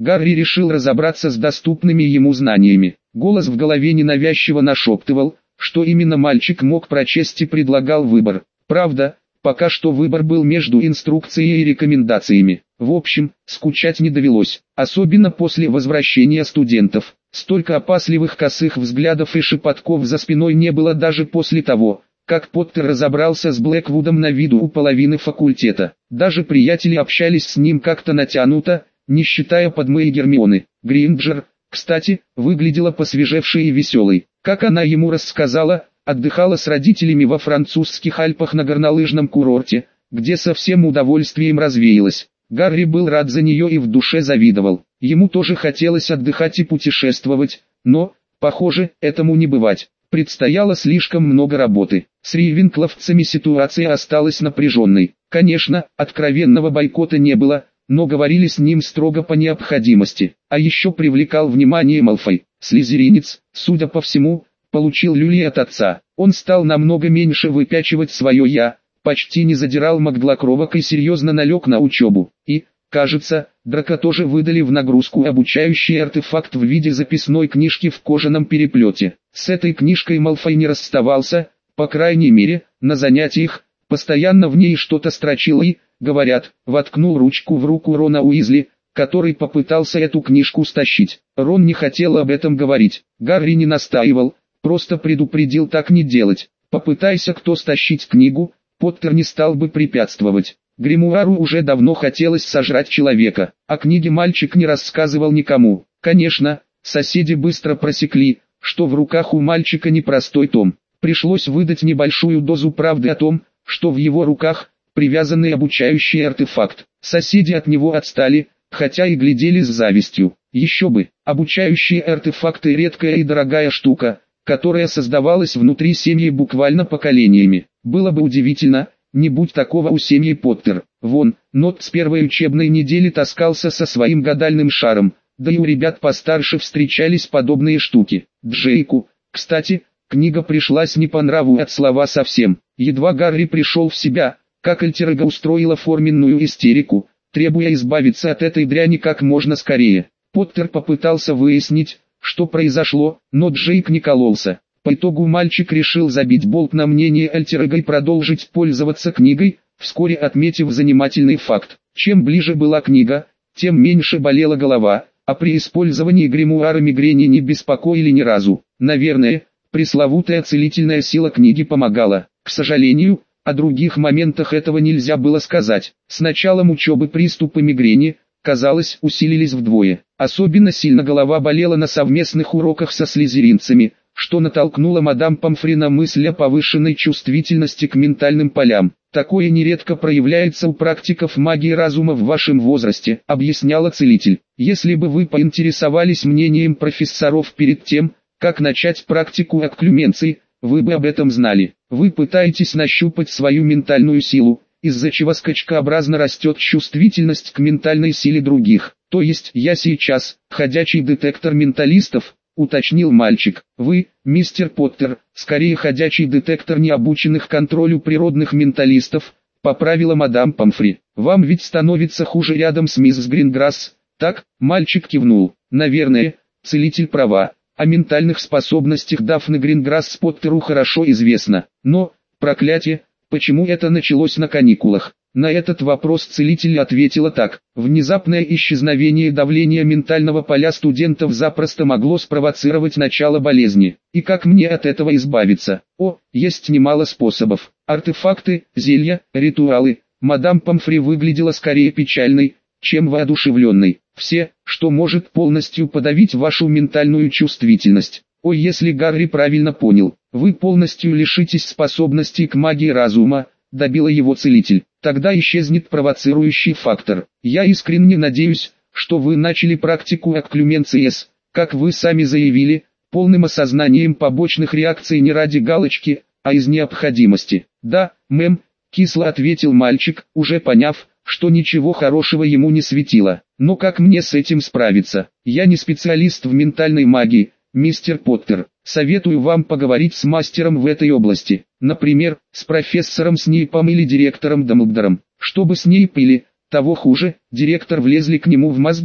Гарри решил разобраться с доступными ему знаниями. Голос в голове ненавязчиво нашептывал, что именно мальчик мог прочесть и предлагал выбор. Правда, пока что выбор был между инструкцией и рекомендациями. В общем, скучать не довелось, особенно после возвращения студентов. Столько опасливых косых взглядов и шепотков за спиной не было даже после того, как Поттер разобрался с Блэквудом на виду у половины факультета. Даже приятели общались с ним как-то натянуто, не считая Падмы и Гермионы. Гринджер, кстати, выглядела посвежевшей и веселой. Как она ему рассказала, отдыхала с родителями во французских Альпах на горнолыжном курорте, где со всем удовольствием развеялась. Гарри был рад за нее и в душе завидовал. Ему тоже хотелось отдыхать и путешествовать, но, похоже, этому не бывать. Предстояло слишком много работы. С рейвенкловцами ситуация осталась напряженной. Конечно, откровенного бойкота не было, но говорили с ним строго по необходимости. А еще привлекал внимание Малфой. Слизеринец, судя по всему, получил люлей от отца. Он стал намного меньше выпячивать свое «я», почти не задирал маглокровок и серьезно налег на учебу. И, кажется, Драко тоже выдали в нагрузку обучающий артефакт в виде записной книжки в кожаном переплете. С этой книжкой Малфой не расставался, по крайней мере, на занятиях, постоянно в ней что-то строчил и, говорят, воткнул ручку в руку Рона Уизли, который попытался эту книжку стащить. Рон не хотел об этом говорить. Гарри не настаивал, просто предупредил так не делать. Попытайся кто стащить книгу, Поттер не стал бы препятствовать. Гримуару уже давно хотелось сожрать человека, а книге мальчик не рассказывал никому. Конечно, соседи быстро просекли, что в руках у мальчика непростой том. Пришлось выдать небольшую дозу правды о том, что в его руках привязанный обучающий артефакт. Соседи от него отстали, хотя и глядели с завистью. Еще бы, обучающие артефакты редкая и дорогая штука, которая создавалась внутри семьи буквально поколениями. Было бы удивительно, не будь такого у семьи Поттер. Вон, Нот с первой учебной недели таскался со своим гадальным шаром, да и у ребят постарше встречались подобные штуки. Джейку, кстати, книга пришлась не по нраву от слова совсем. Едва Гарри пришел в себя, как Альтер устроила форменную истерику, требуя избавиться от этой дряни как можно скорее. Поттер попытался выяснить, что произошло, но Джейк не кололся. По итогу мальчик решил забить болт на мнение Альтер и продолжить пользоваться книгой, вскоре отметив занимательный факт. Чем ближе была книга, тем меньше болела голова, а при использовании гримуара мигрени не беспокоили ни разу. Наверное, пресловутая целительная сила книги помогала. К сожалению, о других моментах этого нельзя было сказать. С началом учебы приступы мигрени, казалось, усилились вдвое. Особенно сильно голова болела на совместных уроках со слизеринцами, что натолкнуло мадам Помфри на мысль о повышенной чувствительности к ментальным полям. Такое нередко проявляется у практиков магии разума в вашем возрасте, объясняла целитель. Если бы вы поинтересовались мнением профессоров перед тем, как начать практику окклюменции, вы бы об этом знали. Вы пытаетесь нащупать свою ментальную силу, из-за чего скачкообразно растет чувствительность к ментальной силе других. То есть я сейчас, ходячий детектор менталистов, уточнил мальчик. Вы, мистер Поттер, скорее ходячий детектор необученных контролю природных менталистов, поправила мадам Помфри. Вам ведь становится хуже рядом с мисс Гринграсс, так? Мальчик кивнул. Наверное, целитель права. О ментальных способностях Дафны Гринграсс Поттеру хорошо известно. Но, проклятие, почему это началось на каникулах? На этот вопрос целитель ответила так. Внезапное исчезновение давления ментального поля студентов запросто могло спровоцировать начало болезни. И как мне от этого избавиться? О, есть немало способов. Артефакты, зелья, ритуалы. Мадам Помфри выглядела скорее печальной, чем воодушевленной. Все, что может полностью подавить вашу ментальную чувствительность. Ой, если Гарри правильно понял, вы полностью лишитесь способностей к магии разума, добила его целитель. Тогда исчезнет провоцирующий фактор. Я искренне надеюсь, что вы начали практику окклюменции с, как вы сами заявили, полным осознанием побочных реакций не ради галочки, а из необходимости. Да, мэм, кисло ответил мальчик, уже поняв, что ничего хорошего ему не светило. Но как мне с этим справиться? Я не специалист в ментальной магии, мистер Поттер. Советую вам поговорить с мастером в этой области. Например, с профессором Снейпом или директором Дамблдором. Чтобы Снейп или, того хуже, директор влезли к нему в мозги.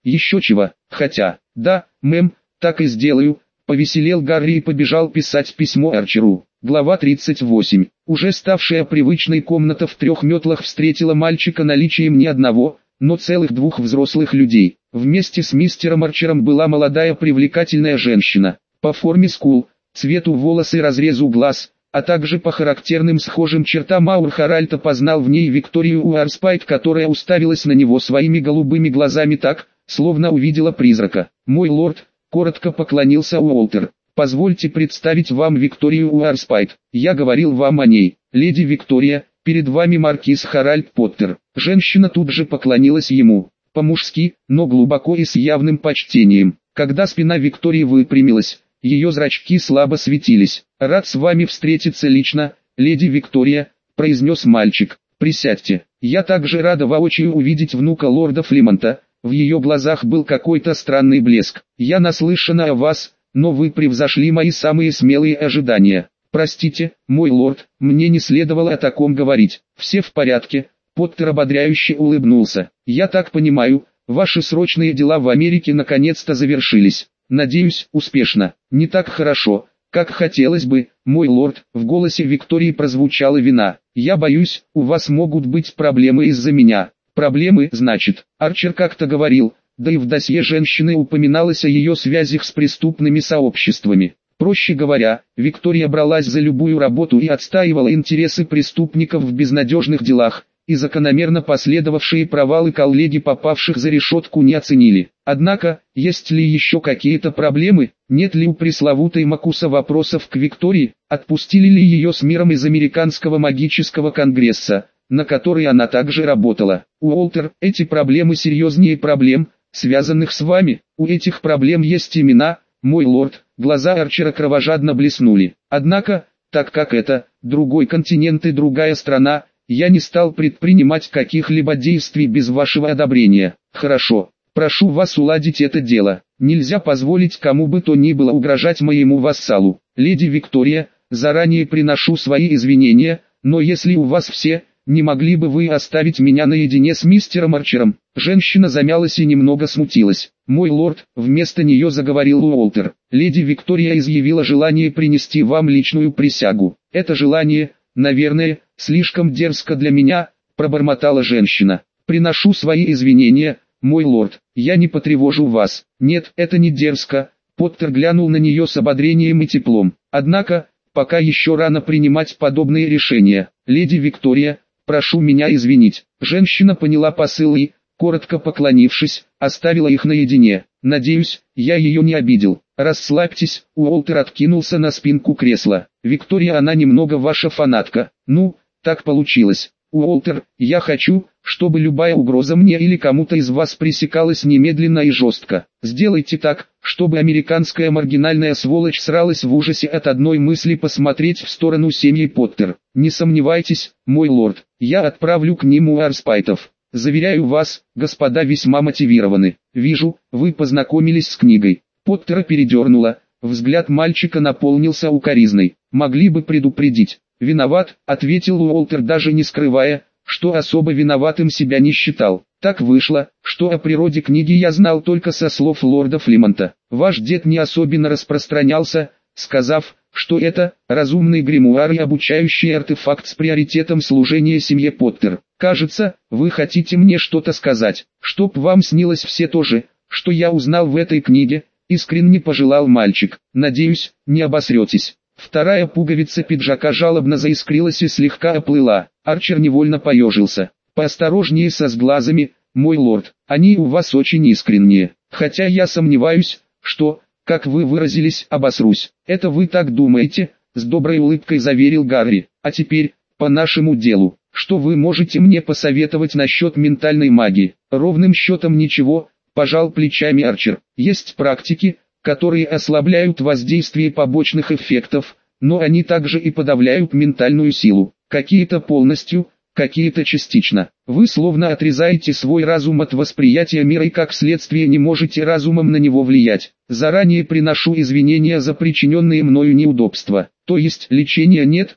Еще чего, хотя, да, мэм, так и сделаю, повеселел Гарри и побежал писать письмо Арчеру. Глава 38. Уже ставшая привычной комната в 3 метлах встретила мальчика наличием не одного, но целых 2 взрослых людей. Вместе с мистером Арчером была молодая привлекательная женщина. По форме скул, цвету волос и разрезу глаз, а также по характерным схожим чертам Маур Харальд опознал в ней Викторию Уарспайт, которая уставилась на него своими голубыми глазами так, словно увидела призрака. «Мой лорд», — коротко поклонился Уолтер. «Позвольте представить вам Викторию Уарспайт. Я говорил вам о ней, леди Виктория, перед вами маркиз Харальд Поттер». Женщина тут же поклонилась ему, по-мужски, но глубоко и с явным почтением. Когда спина Виктории выпрямилась, ее зрачки слабо светились. «Рад с вами встретиться лично, леди Виктория», — произнес мальчик. «Присядьте. Я также рада воочию увидеть внука лорда Флимонта». В ее глазах был какой-то странный блеск. «Я наслышана о вас, но вы превзошли мои самые смелые ожидания. Простите, мой лорд, мне не следовало о таком говорить. Все в порядке». Поттер ободряюще улыбнулся. «Я так понимаю, ваши срочные дела в Америке наконец-то завершились. Надеюсь, успешно. Не так хорошо, как хотелось бы, мой лорд». В голосе Виктории прозвучала вина. «Я боюсь, у вас могут быть проблемы из-за меня». «Проблемы, значит?» Арчер как-то говорил, да и в досье женщины упоминалось о ее связях с преступными сообществами. Проще говоря, Виктория бралась за любую работу и отстаивала интересы преступников в безнадежных делах, и закономерно последовавшие провалы коллеги, попавших за решетку, не оценили. Однако, есть ли еще какие-то проблемы? Нет ли у пресловутой Макуса вопросов к Виктории? Отпустили ли ее с миром из Американского магического конгресса, на который она также работала? Уолтер, эти проблемы серьезнее проблем, связанных с вами. У этих проблем есть имена, мой лорд. Глаза Арчера кровожадно блеснули. Однако, так как это другой континент и другая страна, я не стал предпринимать каких-либо действий без вашего одобрения. Хорошо, прошу вас уладить это дело. Нельзя позволить кому бы то ни было угрожать моему вассалу. Леди Виктория, заранее приношу свои извинения, но если у вас все, не могли бы вы оставить меня наедине с мистером Арчером?» Женщина замялась и немного смутилась. «Мой лорд», — вместо нее заговорил Уолтер, — «леди Виктория изъявила желание принести вам личную присягу. Это желание, наверное, слишком дерзко для меня», — пробормотала женщина. «Приношу свои извинения, мой лорд, я не потревожу вас». «Нет, это не дерзко», — Поттер глянул на нее с ободрением и теплом. «Однако, пока еще рано принимать подобные решения. Леди Виктория, прошу меня извинить». Женщина поняла посыл и, коротко поклонившись, оставила их наедине. «Надеюсь, я ее не обидел». «Расслабьтесь», — Уолтер откинулся на спинку кресла. «Виктория, она немного ваша фанатка». «Ну, так получилось. Уолтер, я хочу, чтобы любая угроза мне или кому-то из вас пресекалась немедленно и жестко. Сделайте так, чтобы американская маргинальная сволочь сралась в ужасе от одной мысли посмотреть в сторону семьи Поттер. Не сомневайтесь, мой лорд, я отправлю к ним Уарспайтов. Заверяю вас, господа весьма мотивированы. Вижу, вы познакомились с книгой». Поттера передернуло, взгляд мальчика наполнился укоризной. «Могли бы предупредить». «Виноват», — ответил Уолтер, даже не скрывая, что особо виноватым себя не считал. «Так вышло, что о природе книги я знал только со слов лорда Флимонта. Ваш дед не особенно распространялся, сказав, что это разумный гримуар и обучающий артефакт с приоритетом служения семье Поттер. Кажется, вы хотите мне что-то сказать, чтоб вам снилось все то же, что я узнал в этой книге», — искренне пожелал мальчик. «Надеюсь, не обосретесь». Вторая пуговица пиджака жалобно заискрилась и слегка оплыла. Арчер невольно поежился. «Поосторожнее со сглазами, мой лорд, они у вас очень искренние. Хотя я сомневаюсь, что, как вы выразились, обосрусь». «Это вы так думаете?» — с доброй улыбкой заверил Гарри. «А теперь, по нашему делу. Что вы можете мне посоветовать насчет ментальной магии?» «Ровным счетом ничего», — пожал плечами Арчер. «Есть практики, которые ослабляют воздействие побочных эффектов, но они также и подавляют ментальную силу. Какие-то полностью, какие-то частично. Вы словно отрезаете свой разум от восприятия мира и как следствие не можете разумом на него влиять. Заранее приношу извинения за причиненные мною неудобства. То есть лечения нет,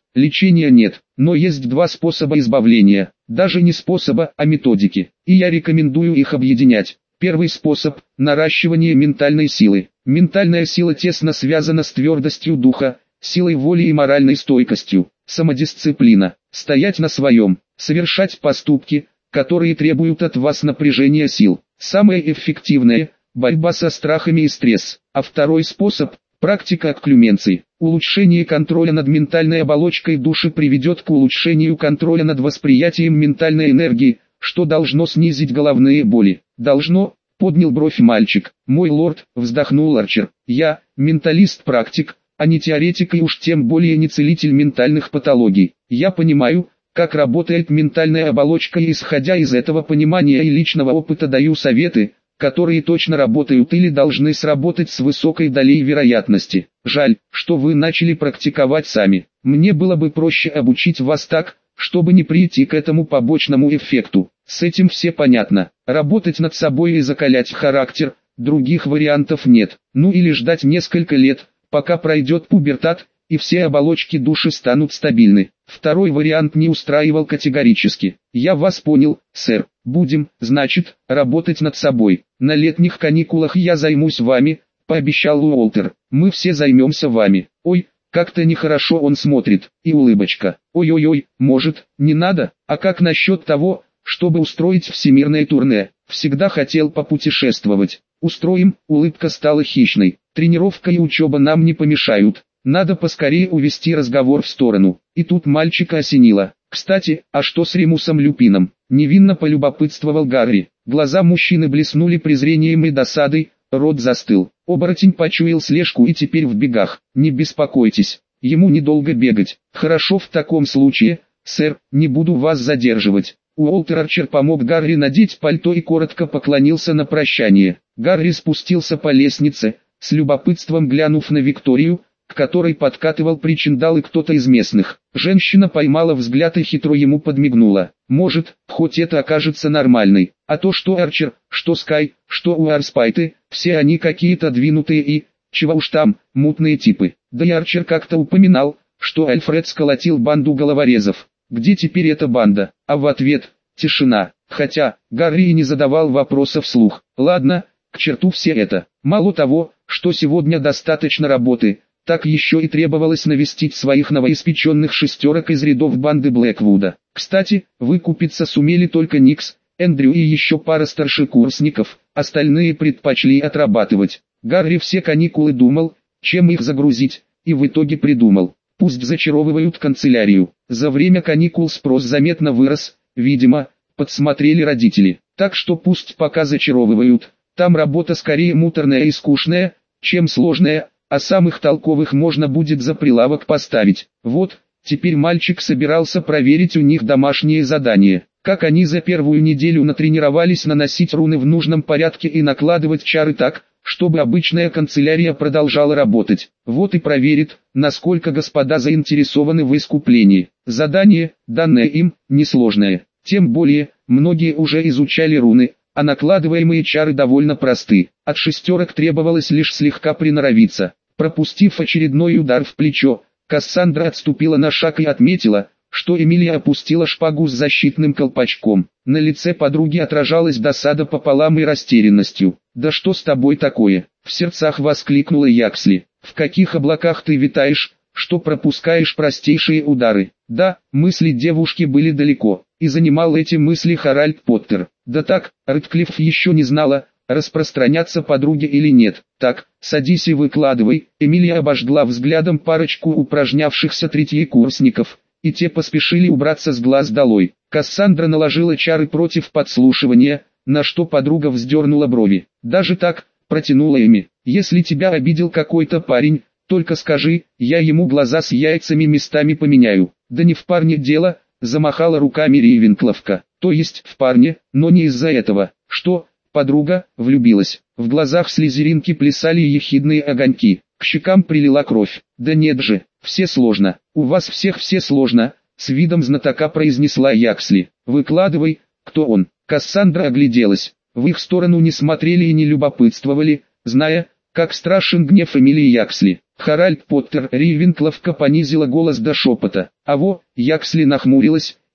но есть 2 способа избавления. Даже не способа, а методики. И я рекомендую их объединять. Первый способ – наращивание ментальной силы. Ментальная сила тесно связана с твердостью духа, силой воли и моральной стойкостью. Самодисциплина. Стоять на своем. Совершать поступки, которые требуют от вас напряжения сил. Самое эффективное – борьба со страхами и стресс. А второй способ – практика окклюменции. Улучшение контроля над ментальной оболочкой души приведет к улучшению контроля над восприятием ментальной энергии, что должно снизить головные боли. «Должно», — поднял бровь мальчик. «Мой лорд», — вздохнул Арчер. «Я, менталист-практик, а не теоретик и уж тем более не целитель ментальных патологий. Я понимаю, как работает ментальная оболочка и исходя из этого понимания и личного опыта даю советы, которые точно работают или должны сработать с высокой долей вероятности. Жаль, что вы начали практиковать сами. Мне было бы проще обучить вас так, чтобы не прийти к этому побочному эффекту. С этим все понятно. Работать над собой и закалять характер, других вариантов нет. Ну или ждать несколько лет, пока пройдет пубертат, и все оболочки души станут стабильны. Второй вариант не устраивал категорически. Я вас понял, сэр. Будем, значит, работать над собой. На летних каникулах я займусь вами, пообещал Уолтер. Мы все займемся вами. Ой, как-то нехорошо он смотрит. И улыбочка. Ой-ой-ой, может, не надо? А как насчет того, чтобы устроить всемирное турне? Всегда хотел попутешествовать. Устроим, улыбка стала хищной. Тренировка и учеба нам не помешают. Надо поскорее увести разговор в сторону. И тут мальчика осенило. Кстати, а что с Ремусом Люпином? Невинно полюбопытствовал Гарри. Глаза мужчины блеснули презрением и досадой, рот застыл. Оборотень почуял слежку и теперь в бегах. Не беспокойтесь, ему недолго бегать. Хорошо в таком случае, сэр, не буду вас задерживать. Уолтер Арчер помог Гарри надеть пальто и коротко поклонился на прощание. Гарри спустился по лестнице, с любопытством глянув на Викторию, к которой подкатывал причиндал и кто-то из местных. Женщина поймала взгляд и хитро ему подмигнула. Может, хоть это окажется нормальной. А то что Арчер, что Скай, что Уарспайты, все они какие-то двинутые и, чего уж там, мутные типы. Да и Арчер как-то упоминал, что Альфред сколотил банду головорезов. Где теперь эта банда? А в ответ – тишина. Хотя, Гарри и не задавал вопроса вслух. Ладно, к черту все это. Мало того, что сегодня достаточно работы, так еще и требовалось навестить своих новоиспеченных шестерок из рядов банды Блэквуда. Кстати, выкупиться сумели только Никс, Эндрю и еще пара старшекурсников, остальные предпочли отрабатывать. Гарри все каникулы думал, чем их загрузить, и в итоге придумал. Пусть зачаровывают канцелярию. За время каникул спрос заметно вырос, видимо, подсмотрели родители. Так что пусть пока зачаровывают, там работа скорее муторная и скучная, чем сложная, а самых толковых можно будет за прилавок поставить. Вот, теперь мальчик собирался проверить у них домашние задания. Как они за первую неделю натренировались наносить руны в нужном порядке и накладывать чары так, чтобы обычная канцелярия продолжала работать. Вот и проверит, насколько господа заинтересованы в искуплении. Задание, данное им, несложное. Тем более, многие уже изучали руны, а накладываемые чары довольно просты. От шестерок требовалось лишь слегка приноровиться. Пропустив очередной удар в плечо, Кассандра отступила на шаг и отметила, что Эмилия опустила шпагу с защитным колпачком. На лице подруги отражалась досада пополам и растерянностью. «Да что с тобой такое?» — в сердцах воскликнула Яксли. «В каких облаках ты витаешь, что пропускаешь простейшие удары?» Да, мысли девушки были далеко, и занимал эти мысли Харальд Поттер. Да так, Рэдклифф еще не знала, распространяться подруге или нет. «Так, садись и выкладывай». Эмилия обожгла взглядом парочку упражнявшихся третьекурсников, и те поспешили убраться с глаз долой. Кассандра наложила чары против подслушивания, на что подруга вздернула брови. «Даже так?» — протянула Эми. «Если тебя обидел какой-то парень, только скажи, я ему глаза с яйцами местами поменяю». «Да не в парне дело», — замахала руками Рейвенкловка. «То есть в парне, но не из-за этого». «Что?» Подруга влюбилась. В глазах слизеринки плясали ехидные огоньки. К щекам прилила кровь. «Да нет же, все сложно. У вас всех все сложно», — с видом знатока произнесла Яксли. «Выкладывай, кто он?» Кассандра огляделась. В их сторону не смотрели и не любопытствовали, зная, как страшен гнев Эмилии Яксли. Харальд Поттер. Рейвенкловка понизила голос до шепота. «Аво!» Яксли нахмурилась,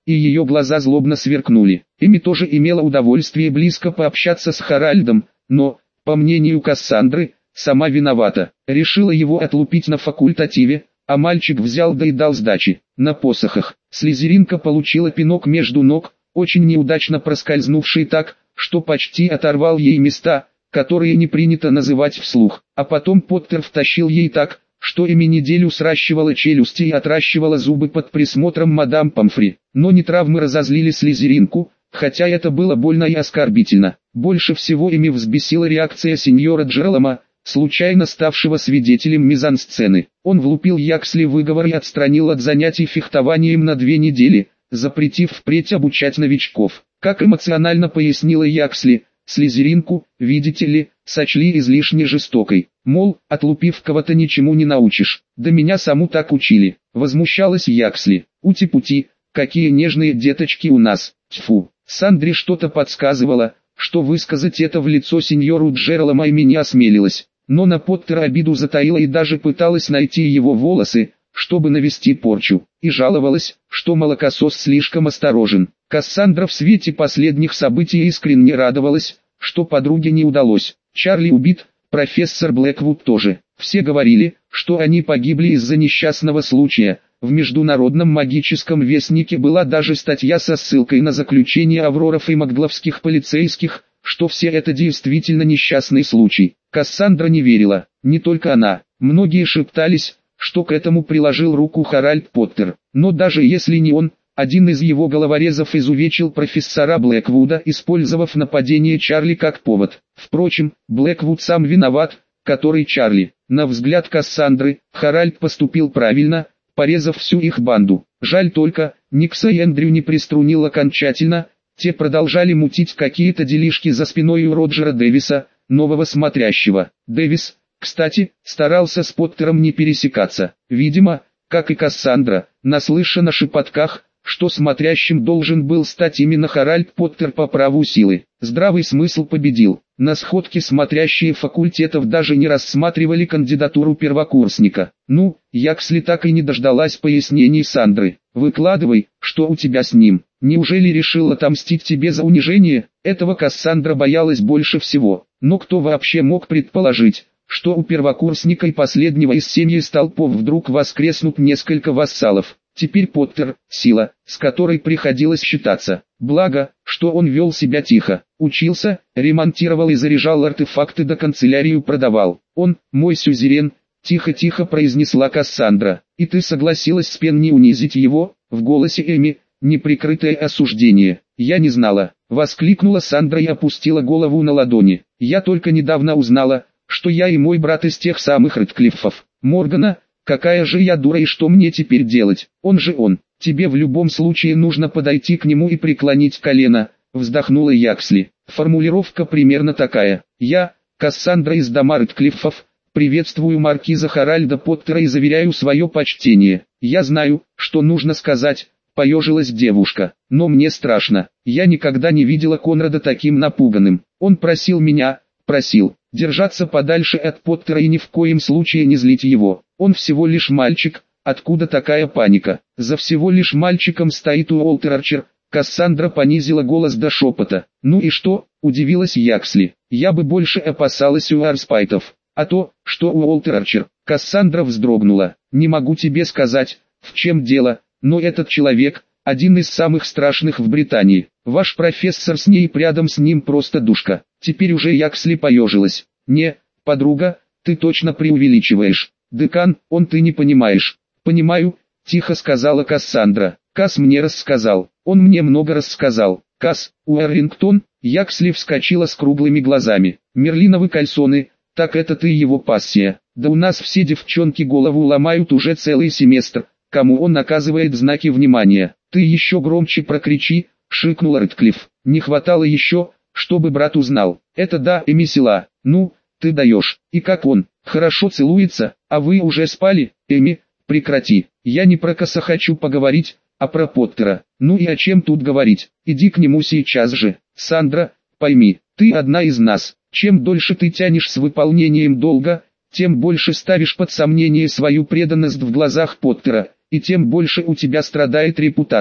и ее глаза злобно сверкнули. Эми тоже имела удовольствие близко пообщаться с Харальдом, но, по мнению Кассандры, сама виновата. Решила его отлупить на факультативе, а мальчик взял да и дал сдачи. На посохах. Слизеринка получила пинок между ног, очень неудачно проскользнувший так, что почти оторвал ей места, которые не принято называть вслух. А потом Поттер втащил ей так, что Эми неделю сращивала челюсти и отращивала зубы под присмотром мадам Помфри. Но не травмы разозлили Слизеринку, хотя это было больно и оскорбительно. Больше всего Эми взбесила реакция сеньора Джералома, случайно ставшего свидетелем мизансцены. Он влупил Яксли выговор и отстранил от занятий фехтованием на 2 недели, запретив впредь обучать новичков. Как эмоционально пояснила Яксли, Слизеринку, видите ли, сочли излишне жестокой. Мол, отлупив кого-то ничему не научишь. Да меня саму так учили. Возмущалась Яксли. Ути-пути, какие нежные деточки у нас. Тьфу. Сандре что-то подсказывало, что высказать это в лицо сеньору Джералома и не осмелилась. Но на Поттера обиду затаила и даже пыталась найти его волосы, чтобы навести порчу. И жаловалась, что молокосос слишком осторожен. Кассандра в свете последних событий искренне радовалась, что подруге не удалось. Чарли убит, профессор Блэквуд тоже. Все говорили, что они погибли из-за несчастного случая. В Международном магическом вестнике была даже статья со ссылкой на заключение Авроров и Макгловских полицейских, что все это действительно несчастный случай. Кассандра не верила, не только она. Многие шептались, что к этому приложил руку Харальд Поттер. Но даже если не он, один из его головорезов изувечил профессора Блэквуда, использовав нападение Чарли как повод. Впрочем, Блэквуд сам виноват, который Чарли. На взгляд Кассандры, Харальд поступил правильно, порезав всю их банду. Жаль только, Никса и Эндрю не приструнил окончательно, те продолжали мутить какие-то делишки за спиной у Роджера Дэвиса, нового смотрящего. Дэвис, кстати, старался с Поттером не пересекаться. Видимо, как и Кассандра, наслышан о шепотках, что смотрящим должен был стать именно Харальд Поттер по праву силы. Здравый смысл победил. На сходке смотрящие факультетов даже не рассматривали кандидатуру первокурсника. Ну, Яксли так и не дождалась пояснений Сандры. «Выкладывай, что у тебя с ним? Неужели решил отомстить тебе за унижение?» Этого Кассандра боялась больше всего. Но кто вообще мог предположить, что у первокурсника и последнего из семьи столпов вдруг воскреснут несколько вассалов? Теперь Поттер – сила, с которой приходилось считаться. Благо, что он вел себя тихо, учился, ремонтировал и заряжал артефакты, до канцелярию продавал. Он – мой сюзерен, тихо-тихо произнесла Кассандра. И ты согласилась с Пенни унизить его? В голосе Эми – неприкрытое осуждение. Я не знала, воскликнула Сандра и опустила голову на ладони. Я только недавно узнала, что я и мой брат из тех самых Рэдклиффов. Моргана. Какая же я дура, и что мне теперь делать? Он же он. Тебе в любом случае нужно подойти к нему и преклонить колено, вздохнула Яксли. Формулировка примерно такая. Я, Кассандра из дома Рэдклиффов, приветствую маркиза Харальда Поттера и заверяю свое почтение. Я знаю, что нужно сказать, поежилась девушка. Но мне страшно. Я никогда не видела Конрада таким напуганным. Он просил меня, держаться подальше от Поттера и ни в коем случае не злить его. Он всего лишь мальчик, откуда такая паника? За всего лишь мальчиком стоит Уолтер Арчер. Кассандра понизила голос до шепота. Ну и что, удивилась Яксли. Я бы больше опасалась Уарспайтов. А то, что Уолтер Арчер. Кассандра вздрогнула. Не могу тебе сказать, в чем дело, но этот человек, один из самых страшных в Британии. Ваш профессор с ней и рядом с ним просто душка. Теперь уже Яксли поежилась. Не, подруга, ты точно преувеличиваешь. Декан, он ты не понимаешь. Понимаю, тихо сказала Кассандра. Касс мне рассказал. Он мне много рассказал. Касс, Уэррингтон. Яксли вскочила с круглыми глазами. Мерлиновы кальсоны, так это ты его пассия. Да у нас все девчонки голову ломают уже целый семестр. Кому он оказывает знаки внимания? Ты еще громче прокричи, шикнула Рэдклифф. Не хватало еще, чтобы брат узнал. Это да, Эми села. Ну, ты даешь. И как он? Хорошо целуется, а вы уже спали? Эми, прекрати. Я не про Касса хочу поговорить, а про Поттера. Ну и о чем тут говорить? Иди к нему сейчас же. Сандра, пойми, ты одна из нас. Чем дольше ты тянешь с выполнением долга, тем больше ставишь под сомнение свою преданность в глазах Поттера, и тем больше у тебя страдает репутация.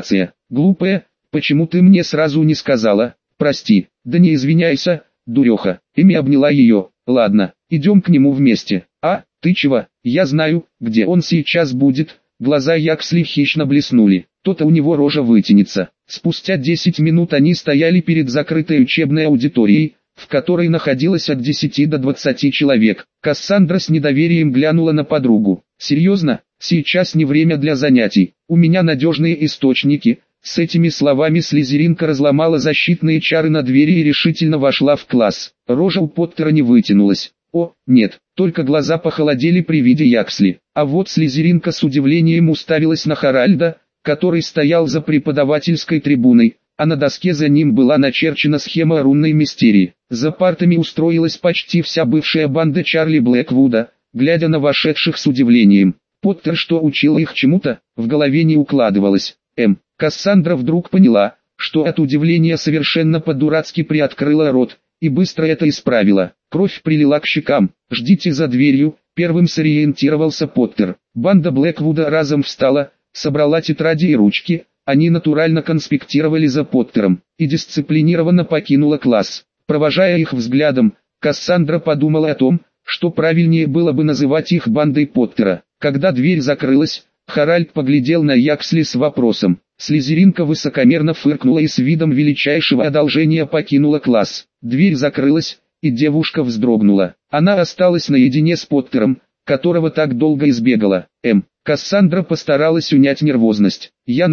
Глупая, почему ты мне сразу не сказала? Прости, да не извиняйся, дуреха. Эми обняла ее. Ладно, идем к нему вместе. А, ты чего? Я знаю, где он сейчас будет. Глаза Яксли хищно блеснули. То-то у него рожа вытянется. Спустя 10 минут они стояли перед закрытой учебной аудиторией, в которой находилось от 10 до 20 человек. Кассандра с недоверием глянула на подругу. «Серьезно? Сейчас не время для занятий. У меня надежные источники». С этими словами слизеринка разломала защитные чары на двери и решительно вошла в класс. Рожа у Поттера не вытянулась. О, нет, только глаза похолодели при виде Яксли. А вот слизеринка с удивлением уставилась на Харальда, который стоял за преподавательской трибуной, а на доске за ним была начерчена схема рунной мистерии. За партами устроилась почти вся бывшая банда Чарли Блэквуда, глядя на вошедших с удивлением. Поттер что учил их чему-то, в голове не укладывалось. Кассандра вдруг поняла, что от удивления совершенно по-дурацки приоткрыла рот, и быстро это исправила. Кровь прилила к щекам. «Ждите за дверью», первым сориентировался Поттер. Банда Блэквуда разом встала, собрала тетради и ручки, они натурально конспектировали за Поттером, и дисциплинированно покинула класс. Провожая их взглядом, Кассандра подумала о том, что правильнее было бы называть их бандой Поттера. Когда дверь закрылась, Харальд поглядел на Яксли с вопросом. Слизеринка высокомерно фыркнула и с видом величайшего одолжения покинула класс. Дверь закрылась, и девушка вздрогнула. Она осталась наедине с Поттером, которого так долго избегала. Кассандра постаралась унять нервозность.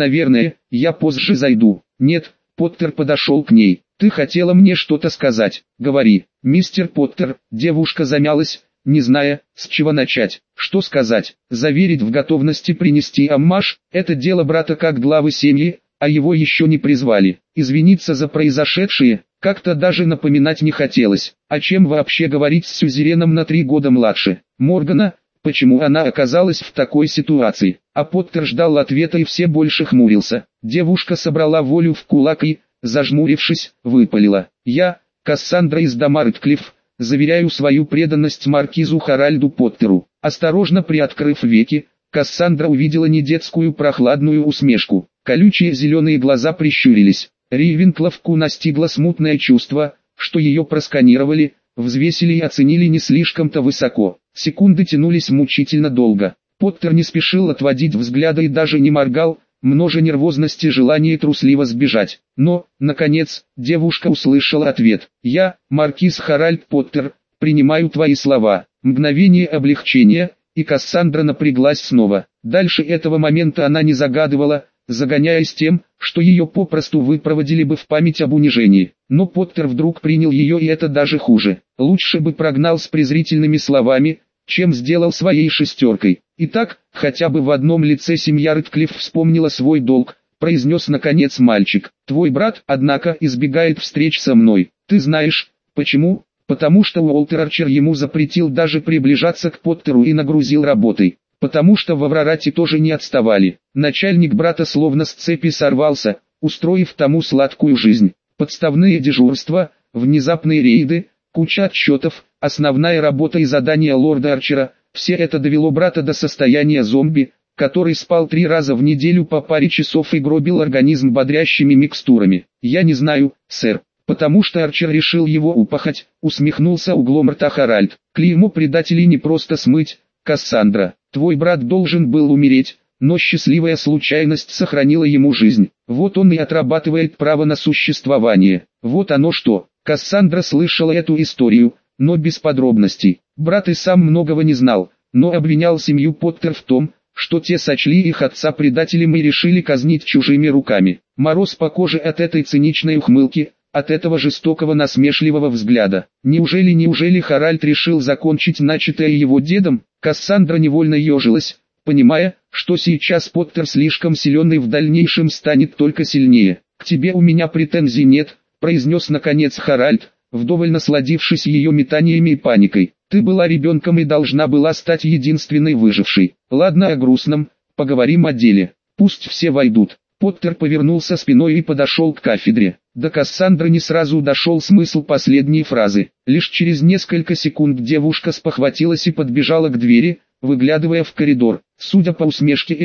Я позже зайду. Нет, Поттер подошел к ней. Ты хотела мне что-то сказать, говори. Мистер Поттер, девушка замялась, не зная, с чего начать. Что сказать? Заверить в готовности принести аммаж, это дело брата как главы семьи, а его еще не призвали. Извиниться за произошедшее, как-то даже напоминать не хотелось. О чем вообще говорить с сюзереном на 3 года младше? Моргана, почему она оказалась в такой ситуации? А Поттер ждал ответа и все больше хмурился. Девушка собрала волю в кулак и, зажмурившись, выпалила. Я, Кассандра из дома Рэдклифф, заверяю свою преданность маркизу Харальду Поттеру. Осторожно приоткрыв веки, Кассандра увидела не детскую прохладную усмешку. Колючие зеленые глаза прищурились. Рейвенкловку настигло смутное чувство, что ее просканировали, взвесили и оценили не слишком-то высоко. Секунды тянулись мучительно долго. Поттер не спешил отводить взгляда и даже не моргал, множе нервозности, желание трусливо сбежать. Но, наконец, девушка услышала ответ. «Я, маркиз Харальд Поттер, принимаю твои слова». Мгновение облегчения, и Кассандра напряглась снова. Дальше этого момента она не загадывала, загоняясь тем, что ее попросту выпроводили бы в память об унижении. Но Поттер вдруг принял ее, и это даже хуже. Лучше бы прогнал с презрительными словами, чем сделал своей шестеркой. «Итак, хотя бы в одном лице семья Рэдклифф вспомнила свой долг», произнес наконец мальчик. «Твой брат, однако, избегает встреч со мной. Ты знаешь, почему?» «Потому что Уолтер Арчер ему запретил даже приближаться к Поттеру и нагрузил работой. Потому что в Аврорате тоже не отставали. Начальник брата словно с цепи сорвался, устроив тому сладкую жизнь. Подставные дежурства, внезапные рейды, куча отчетов, основная работа и задания лорда Арчера – все это довело брата до состояния зомби, который спал 3 раза в неделю по паре часов и гробил организм бодрящими микстурами. Я не знаю, сэр. Потому что Арчер решил его упахать, усмехнулся углом рта Харальд. Клеймо предателей не просто смыть, Кассандра. Твой брат должен был умереть, но счастливая случайность сохранила ему жизнь. Вот он и отрабатывает право на существование. Вот оно что. Кассандра слышала эту историю, но без подробностей. Брат и сам многого не знал, но обвинял семью Поттер в том, что те сочли их отца предателем и решили казнить чужими руками. Мороз по коже от этой циничной ухмылки, от этого жестокого насмешливого взгляда. Неужели Харальд решил закончить начатое его дедом? Кассандра невольно ежилась, понимая, что сейчас Поттер слишком силен и в дальнейшем станет только сильнее. «К тебе у меня претензий нет», произнес наконец Харальд, вдоволь насладившись ее метаниями и паникой. «Ты была ребенком и должна была стать единственной выжившей. Ладно, о грустном, поговорим о деле. Пусть все войдут». Поттер повернулся спиной и подошел к кафедре. До Кассандры не сразу дошел смысл последней фразы. Лишь через несколько секунд девушка спохватилась и подбежала к двери, выглядывая в коридор. Судя по усмешке Эми,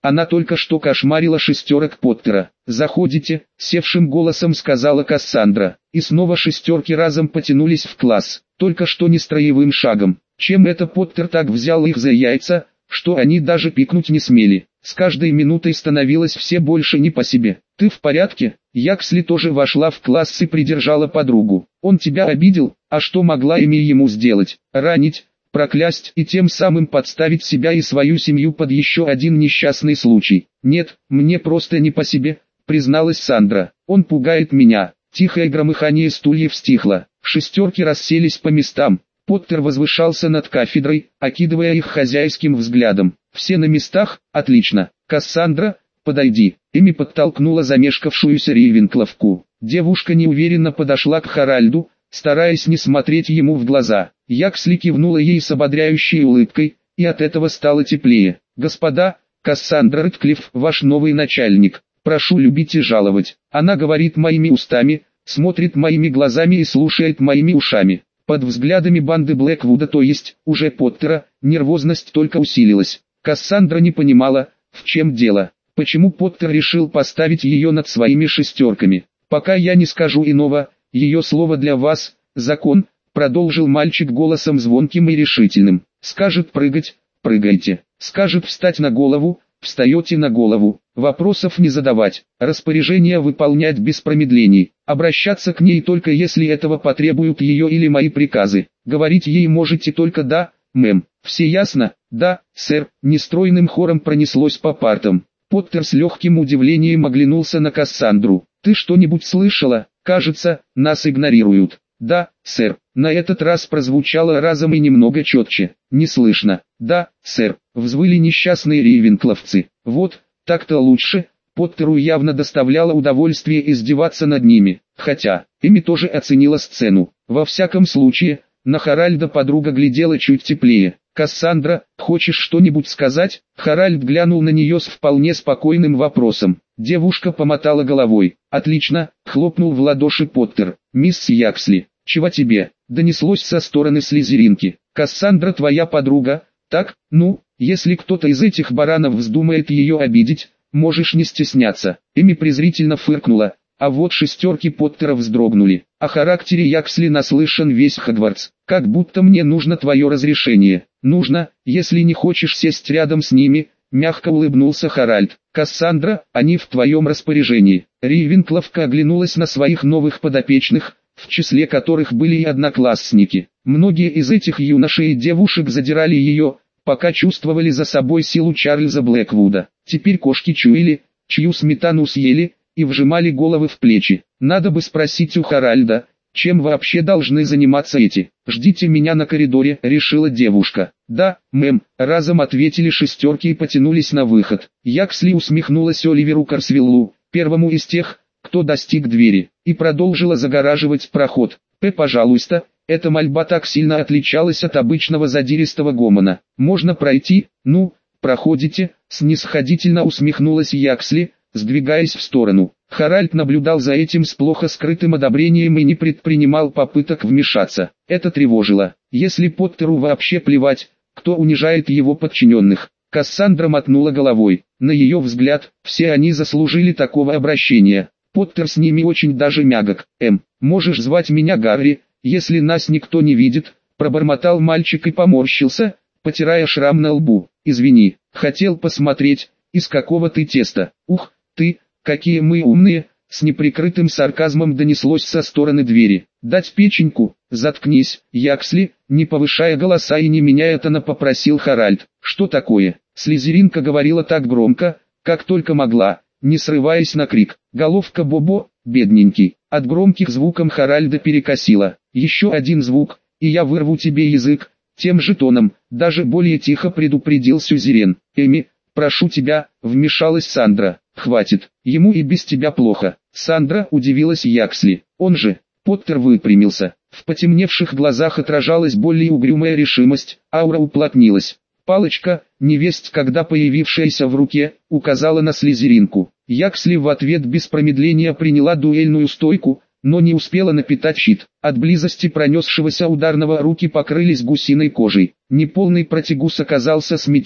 Она только что кошмарила шестерок Поттера. «Заходите», — севшим голосом сказала Кассандра. И снова шестерки разом потянулись в класс, только что не строевым шагом. Чем это Поттер так взял их за яйца, что они даже пикнуть не смели? С каждой минутой становилось все больше не по себе. «Ты в порядке?» Яксли тоже вошла в класс и придержала подругу. «Он тебя обидел? А что могла Эми ему сделать? Ранить, проклясть и тем самым подставить себя и свою семью под еще один несчастный случай?» «Нет, мне просто не по себе», призналась Сандра. «Он пугает меня». Тихое громыхание стульев стихло. Шестерки расселись по местам. Поттер возвышался над кафедрой, окидывая их хозяйским взглядом. «Все на местах? Отлично. Кассандра, подойди». Эми подтолкнула замешкавшуюся Рейвенкловку. Девушка неуверенно подошла к Харальду, стараясь не смотреть ему в глаза. Яксли кивнула ей с ободряющей улыбкой, и от этого стало теплее. «Господа, Кассандра Рэдклифф, ваш новый начальник. Прошу любить и жаловать. Она говорит моими устами, смотрит моими глазами и слушает моими ушами». Под взглядами банды Блэквуда, то есть уже Поттера, нервозность только усилилась. Кассандра не понимала, в чем дело. Почему Поттер решил поставить ее над своими шестерками? «Пока я не скажу иного, ее слово для вас – закон», продолжил мальчик голосом звонким и решительным. «Скажет прыгать – прыгайте. Скажет встать на голову – встаете на голову. Вопросов не задавать, распоряжения выполнять без промедлений, обращаться к ней только если этого потребуют ее или мои приказы. Говорить ей можете только «да, мэм». Все ясно? «Да, сэр», нестройным хором пронеслось по партам. Поттер с легким удивлением оглянулся на Кассандру. «Ты что-нибудь слышала? Кажется, нас игнорируют». «Да, сэр». На этот раз прозвучало разом и немного четче. «Не слышно». «Да, сэр», взвыли несчастные рейвенкловцы. «Вот, так-то лучше». Поттеру явно доставляло удовольствие издеваться над ними. Хотя, Эми тоже оценила сцену. Во всяком случае, на Харальда подруга глядела чуть теплее. «Кассандра, хочешь что-нибудь сказать?» Харальд глянул на нее с вполне спокойным вопросом. Девушка помотала головой. «Отлично», хлопнул в ладоши Поттер. «Мисс Яксли, чего тебе?» Донеслось со стороны слизеринки. «Кассандра твоя подруга, так? Ну, если кто-то из этих баранов вздумает ее обидеть, можешь не стесняться». Эми презрительно фыркнула, а вот шестерки Поттера вздрогнули. «О характере Яксли наслышан весь Хогвартс. Как будто мне нужно твое разрешение». «Нужно, если не хочешь сесть рядом с ними», мягко улыбнулся Харальд. «Кассандра, они в твоем распоряжении». Рейвенкловка оглянулась на своих новых подопечных, в числе которых были и одноклассники. Многие из этих юношей и девушек задирали ее, пока чувствовали за собой силу Чарльза Блэквуда. Теперь кошки чуяли, чью сметану съели, и вжимали головы в плечи. Надо бы спросить у Харальда, чем вообще должны заниматься эти. «Ждите меня на коридоре», решила девушка. «Да, мэм», разом ответили шестерки и потянулись на выход. Яксли усмехнулась Оливеру Корсвиллу, первому из тех, кто достиг двери, и продолжила загораживать проход. Пожалуйста». Эта мольба так сильно отличалась от обычного задиристого гомона. «Можно пройти?» «Ну, проходите», снисходительно усмехнулась Яксли, сдвигаясь в сторону. Харальд наблюдал за этим с плохо скрытым одобрением и не предпринимал попыток вмешаться. Это тревожило. Если Поттеру вообще плевать, кто унижает его подчиненных. Кассандра мотнула головой. На ее взгляд, все они заслужили такого обращения. Поттер с ними очень даже мягок. Можешь звать меня Гарри, если нас никто не видит», пробормотал мальчик и поморщился, потирая шрам на лбу. «Извини, хотел посмотреть, из какого ты теста». «Ух, ты, какие мы умные», с неприкрытым сарказмом донеслось со стороны двери. «Дать печеньку?» «Заткнись, Яксли», не повышая голоса и не меняя тона попросил Харальд. «Что такое?» Слизеринка говорила так громко, как только могла, не срываясь на крик. Головка Бобо, бедненький. От громких звуков Харальда перекосило. «Еще один звук, и я вырву тебе язык», тем же тоном, даже более тихо предупредил сюзерен. «Эми, прошу тебя», вмешалась Сандра. «Хватит, ему и без тебя плохо». Сандра, удивилась Яксли. «Он же». Поттер выпрямился. В потемневших глазах отражалась более угрюмая решимость, аура уплотнилась. Палочка, невесть когда появившаяся в руке, указала на слизеринку. Яксли в ответ без промедления приняла дуэльную стойку, но не успела напитать щит. От близости пронесшегося ударного руки покрылись гусиной кожей. Неполный протигус оказался сметен,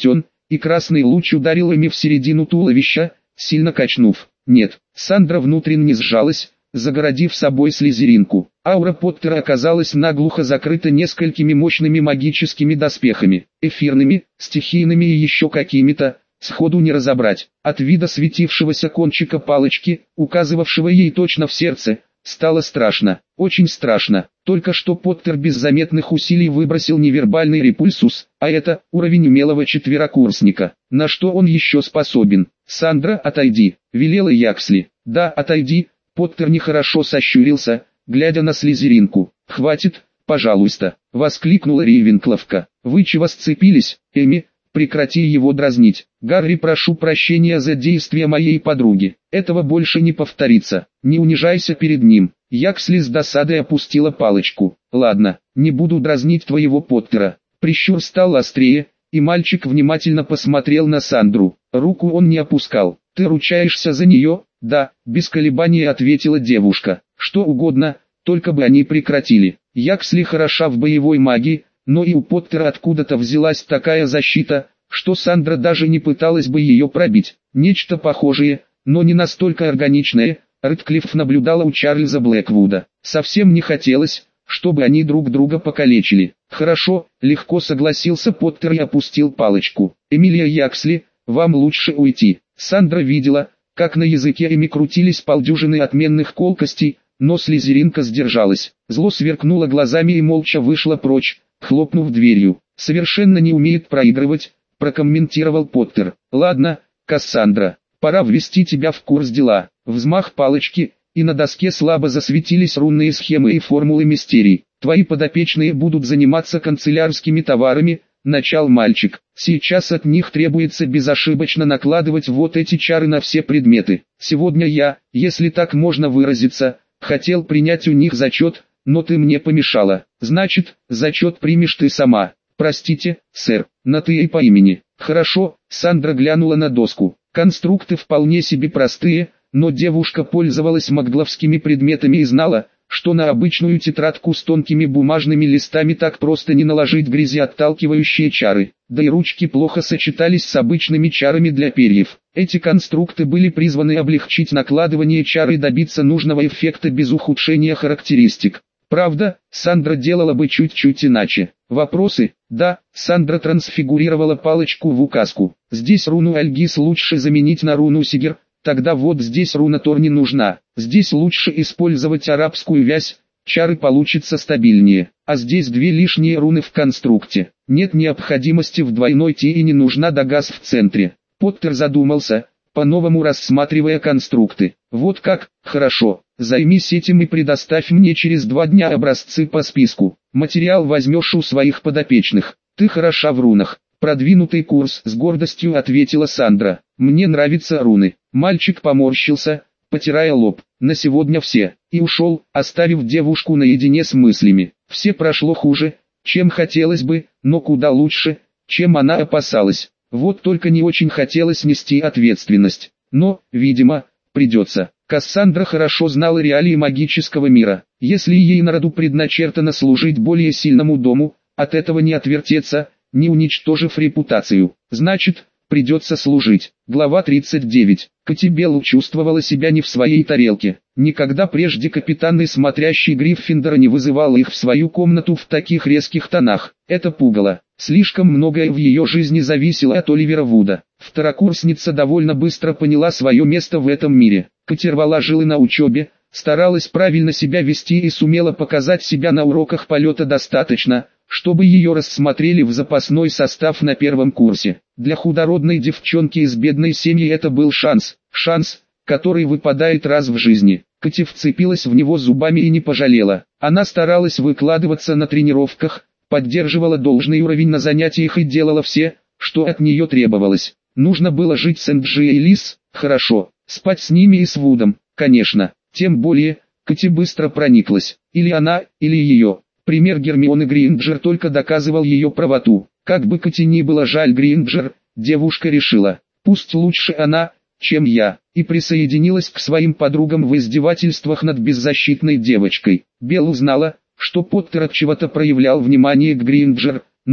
и красный луч ударил ими в середину туловища, сильно качнув. Нет, Сандра внутренне сжалась, загородив собой слизеринку. Аура Поттера оказалась наглухо закрыта несколькими мощными магическими доспехами, эфирными, стихийными и еще какими-то, сходу не разобрать. От вида светившегося кончика палочки, указывавшего ей точно в сердце, стало страшно, очень страшно. Только что Поттер без заметных усилий выбросил невербальный репульсус, а это уровень умелого четверокурсника. На что он еще способен? «Сандра, отойди», — велела Яксли. «Да, отойди». Поттер нехорошо сощурился, глядя на слизеринку. «Хватит, пожалуйста», — воскликнула Рейвенкловка. «Вы чего сцепились, Эми? Прекрати его дразнить. Гарри, прошу прощения за действия моей подруги. Этого больше не повторится. Не унижайся перед ним». Яксли с досадой опустила палочку. «Ладно, не буду дразнить твоего Поттера». Прищур стал острее, и мальчик внимательно посмотрел на Сандру. Руку он не опускал. «Ты ручаешься за нее?» «Да», — без колебаний ответила девушка. «Что угодно, только бы они прекратили». Яксли хороша в боевой магии, но и у Поттера откуда-то взялась такая защита, что Сандра даже не пыталась бы ее пробить. Нечто похожее, но не настолько органичное, Рэдклифф наблюдала у Чарльза Блэквуда. Совсем не хотелось, чтобы они друг друга покалечили. «Хорошо», — легко согласился Поттер и опустил палочку. «Эмилия Яксли, вам лучше уйти». Сандра видела, как на языке Эми крутились полдюжины отменных колкостей, но слизеринка сдержалась. Зло сверкнуло глазами и молча вышла прочь, хлопнув дверью. «Совершенно не умеет проигрывать», — прокомментировал Поттер. «Ладно, Кассандра, пора ввести тебя в курс дела». Взмах палочки, и на доске слабо засветились рунные схемы и формулы мистерий. «Твои подопечные будут заниматься канцелярскими товарами», — начал мальчик. «Сейчас от них требуется безошибочно накладывать вот эти чары на все предметы. Сегодня я, если так можно выразиться, хотел принять у них зачет, но ты мне помешала. Значит, зачет примешь ты сама. Простите, сэр, на ты и по имени». «Хорошо», — Сандра глянула на доску. Конструкты вполне себе простые, но девушка пользовалась магловскими предметами и знала, что на обычную тетрадку с тонкими бумажными листами так просто не наложить грязеотталкивающие чары, да и ручки плохо сочетались с обычными чарами для перьев. Эти конструкты были призваны облегчить накладывание чар и добиться нужного эффекта без ухудшения характеристик. Правда, Сандра делала бы чуть-чуть иначе. Вопросы? Да, Сандра трансфигурировала палочку в указку. Здесь руну Альгис лучше заменить на руну Сигер. Тогда вот здесь руна Тор не нужна. Здесь лучше использовать арабскую вязь, чары получится стабильнее. А здесь две лишние руны в конструкте. Нет необходимости в двойной Т и не нужна дагас в центре. Поттер задумался, по-новому рассматривая конструкты. Вот как, хорошо, займись этим и предоставь мне через 2 дня образцы по списку. Материал возьмешь у своих подопечных. Ты хороша в рунах. «Продвинутый курс», — с гордостью ответила Сандра. «Мне нравятся руны». Мальчик поморщился, потирая лоб. «На сегодня все». И ушел, оставив девушку наедине с мыслями. Все прошло хуже, чем хотелось бы, но куда лучше, чем она опасалась. Вот только не очень хотелось нести ответственность. Но, видимо, придется. Кассандра хорошо знала реалии магического мира. Если ей на роду предначертано служить более сильному дому, от этого не отвертеться, не уничтожив репутацию. Значит, придется служить. Глава 39. Кати Беллу чувствовала себя не в своей тарелке. Никогда прежде капитан и смотрящий Гриффиндора не вызывал их в свою комнату в таких резких тонах. Это пугало. Слишком многое в ее жизни зависело от Оливера Вуда. Второкурсница довольно быстро поняла свое место в этом мире. Кати рвала жилы на учебе, старалась правильно себя вести и сумела показать себя на уроках полета достаточно, чтобы ее рассмотрели в запасной состав на первом курсе. Для худородной девчонки из бедной семьи это был шанс, который выпадает раз в жизни. Кати вцепилась в него зубами и не пожалела. Она старалась выкладываться на тренировках, поддерживала должный уровень на занятиях и делала все, что от нее требовалось. Нужно было жить с Энджи и Лис, хорошо, спать с ними и с Вудом, конечно. Тем более, Кати быстро прониклась. Или она, или ее. Пример Гермионы Грейнджер только доказывал ее правоту. Как бы Кати ни было жаль Грейнджер, девушка решила, пусть лучше она, чем я, и присоединилась к своим подругам в издевательствах над беззащитной девочкой. Белл узнала, что Поттер от чего-то проявлял внимание к Грейнджер, но,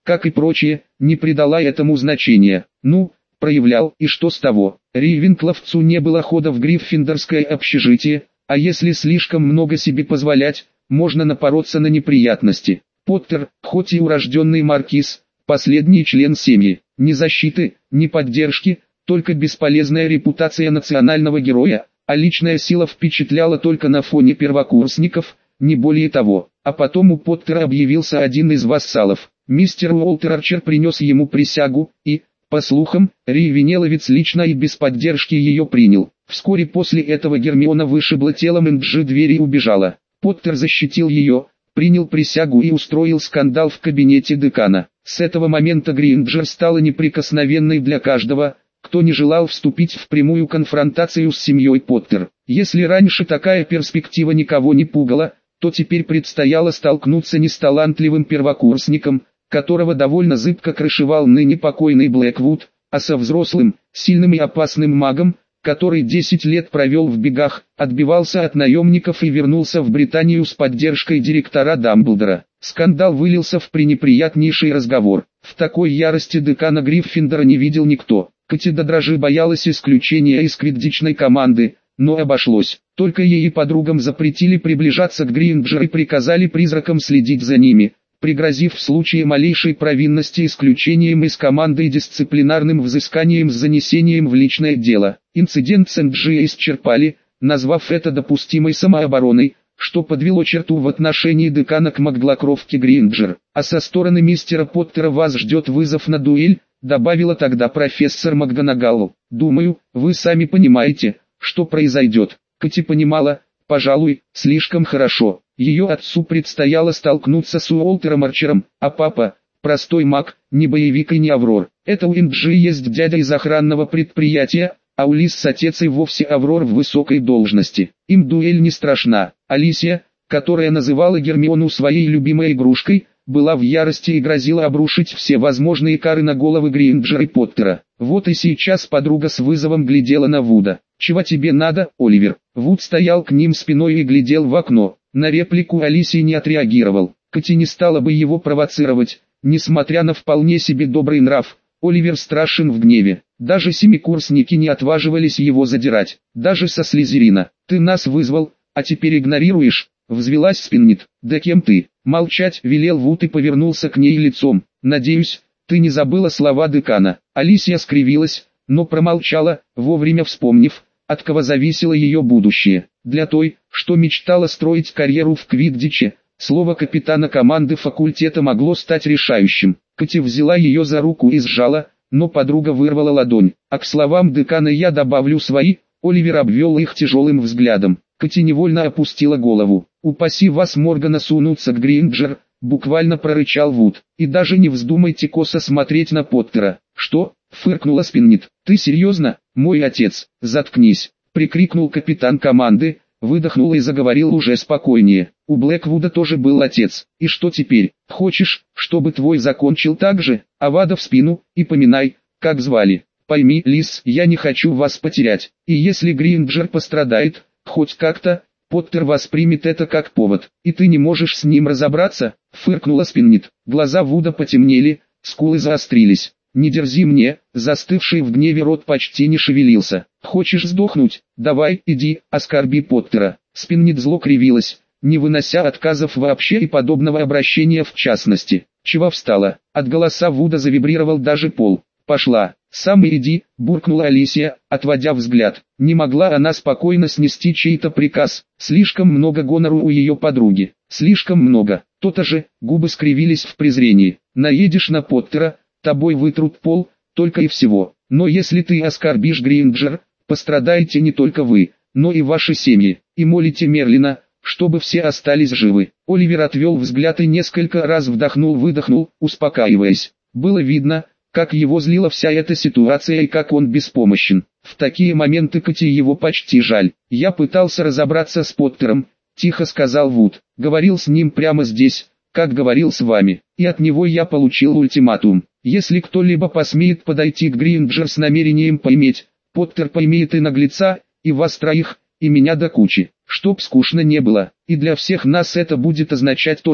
как и прочее, не придала этому значения. Ну, проявлял, и что с того? Рейвенкловцу не было хода в Гриффиндорское общежитие, а если слишком много себе позволять, можно напороться на неприятности. Поттер, хоть и урожденный маркиз, последний член семьи, ни защиты, ни поддержки, только бесполезная репутация национального героя, а личная сила впечатляла только на фоне первокурсников, не более того. А потом у Поттера объявился один из вассалов. Мистер Уолтер Арчер принес ему присягу, и, по слухам, Рейвенелловец лично и без поддержки ее принял. Вскоре после этого Гермиона вышибла телом Энджи дверь и убежала. Поттер защитил ее, принял присягу и устроил скандал в кабинете декана. С этого момента Гринджер стала неприкосновенной для каждого, кто не желал вступить в прямую конфронтацию с семьей Поттер. Если раньше такая перспектива никого не пугала, то теперь предстояло столкнуться не с талантливым первокурсником, которого довольно зыбко крышевал ныне покойный Блэквуд, а со взрослым, сильным и опасным магом, который 10 лет провел в бегах, отбивался от наемников и вернулся в Британию с поддержкой директора Дамблдора. Скандал вылился в пренеприятнейший разговор. В такой ярости декана Гриффиндора не видел никто. Кати до дрожи боялась исключения из квиддичной команды, но обошлось. Только ей и подругам запретили приближаться к Гринджер и приказали призракам следить за ними, пригрозив в случае малейшей провинности исключением из команды и дисциплинарным взысканием с занесением в личное дело. Инцидент с Энджи исчерпали, назвав это допустимой самообороной, что подвело черту в отношении декана к Маглокровке Гринджер. А со стороны мистера Поттера вас ждет вызов на дуэль, добавила тогда профессор МакГонагалл. Думаю, вы сами понимаете, что произойдет. Кати понимала, пожалуй, слишком хорошо. Ее отцу предстояло столкнуться с Уолтером Арчером, а папа, простой маг, не боевик и не Аврор. Это у Энджи есть дядя из охранного предприятия, а у Лис отец и вовсе Аврор в высокой должности. Им дуэль не страшна. Алисия, которая называла Гермиону своей любимой игрушкой, была в ярости и грозила обрушить все возможные кары на головы Гринджера и Поттера. Вот и сейчас подруга с вызовом глядела на Вуда. «Чего тебе надо, Оливер?» Вуд стоял к ним спиной и глядел в окно. На реплику Алисии не отреагировал. Кати не стала бы его провоцировать, несмотря на вполне себе добрый нрав. Оливер страшен в гневе. Даже семикурсники не отваживались его задирать. Даже со Слизерина. «Ты нас вызвал, а теперь игнорируешь?» Взвелась Спиннит. «Да кем ты?» «Молчать», велел Вуд и повернулся к ней лицом. «Надеюсь, ты не забыла слова декана». Алисия скривилась, но промолчала, вовремя вспомнив, от кого зависело ее будущее. Для той, что мечтала строить карьеру в квиддиче, слово капитана команды факультета могло стать решающим. Кати взяла ее за руку и сжала, но подруга вырвала ладонь. А к словам декана я добавлю свои. Оливер обвел их тяжелым взглядом. Кати невольно опустила голову. «Упаси вас, Моргана, сунуться к Гринджер», буквально прорычал Вуд. «И даже не вздумайте косо смотреть на Поттера». «Что?» — фыркнула Спиннит. «Ты серьезно? Мой отец?» «Заткнись!» — прикрикнул капитан команды, выдохнул и заговорил уже спокойнее. «У Блэквуда тоже был отец. И что теперь? Хочешь, чтобы твой закончил так же?» Авада в спину, и поминай, как звали. «Пойми, Лис, я не хочу вас потерять. И если Гринджер пострадает, хоть как-то, Поттер воспримет это как повод. И ты не можешь с ним разобраться?» — фыркнула Спиннит. Глаза Вуда потемнели, скулы заострились. «Не дерзи мне», застывший в гневе рот почти не шевелился. «Хочешь сдохнуть? Давай, иди, оскорби Поттера». Спиннит зло кривилась, не вынося отказов вообще и подобного обращения в частности. «Чего встала?» От голоса Вуда завибрировал даже пол. «Пошла, сам иди», буркнула Алисия, отводя взгляд. Не могла она спокойно снести чей-то приказ. Слишком много гонору у ее подруги. Слишком много. То-то же, губы скривились в презрении. «Наедешь на Поттера, тобой вытрут пол, только и всего. Но если ты оскорбишь Гринджер, пострадаете не только вы, но и ваши семьи. И молите Мерлина, чтобы все остались живы». Оливер отвел взгляд и несколько раз вдохнул-выдохнул, успокаиваясь. Было видно, как его злила вся эта ситуация и как он беспомощен. В такие моменты Кати его почти жаль. «Я пытался разобраться с Поттером», — тихо сказал Вуд. «Говорил с ним прямо здесь, как говорил с вами. И от него я получил ультиматум. Если кто-либо посмеет подойти к Гринджер с намерением поиметь, Поттер поимеет и наглеца, и вас троих, и меня до кучи. Чтоб скучно не было. И для всех нас это будет означать то же,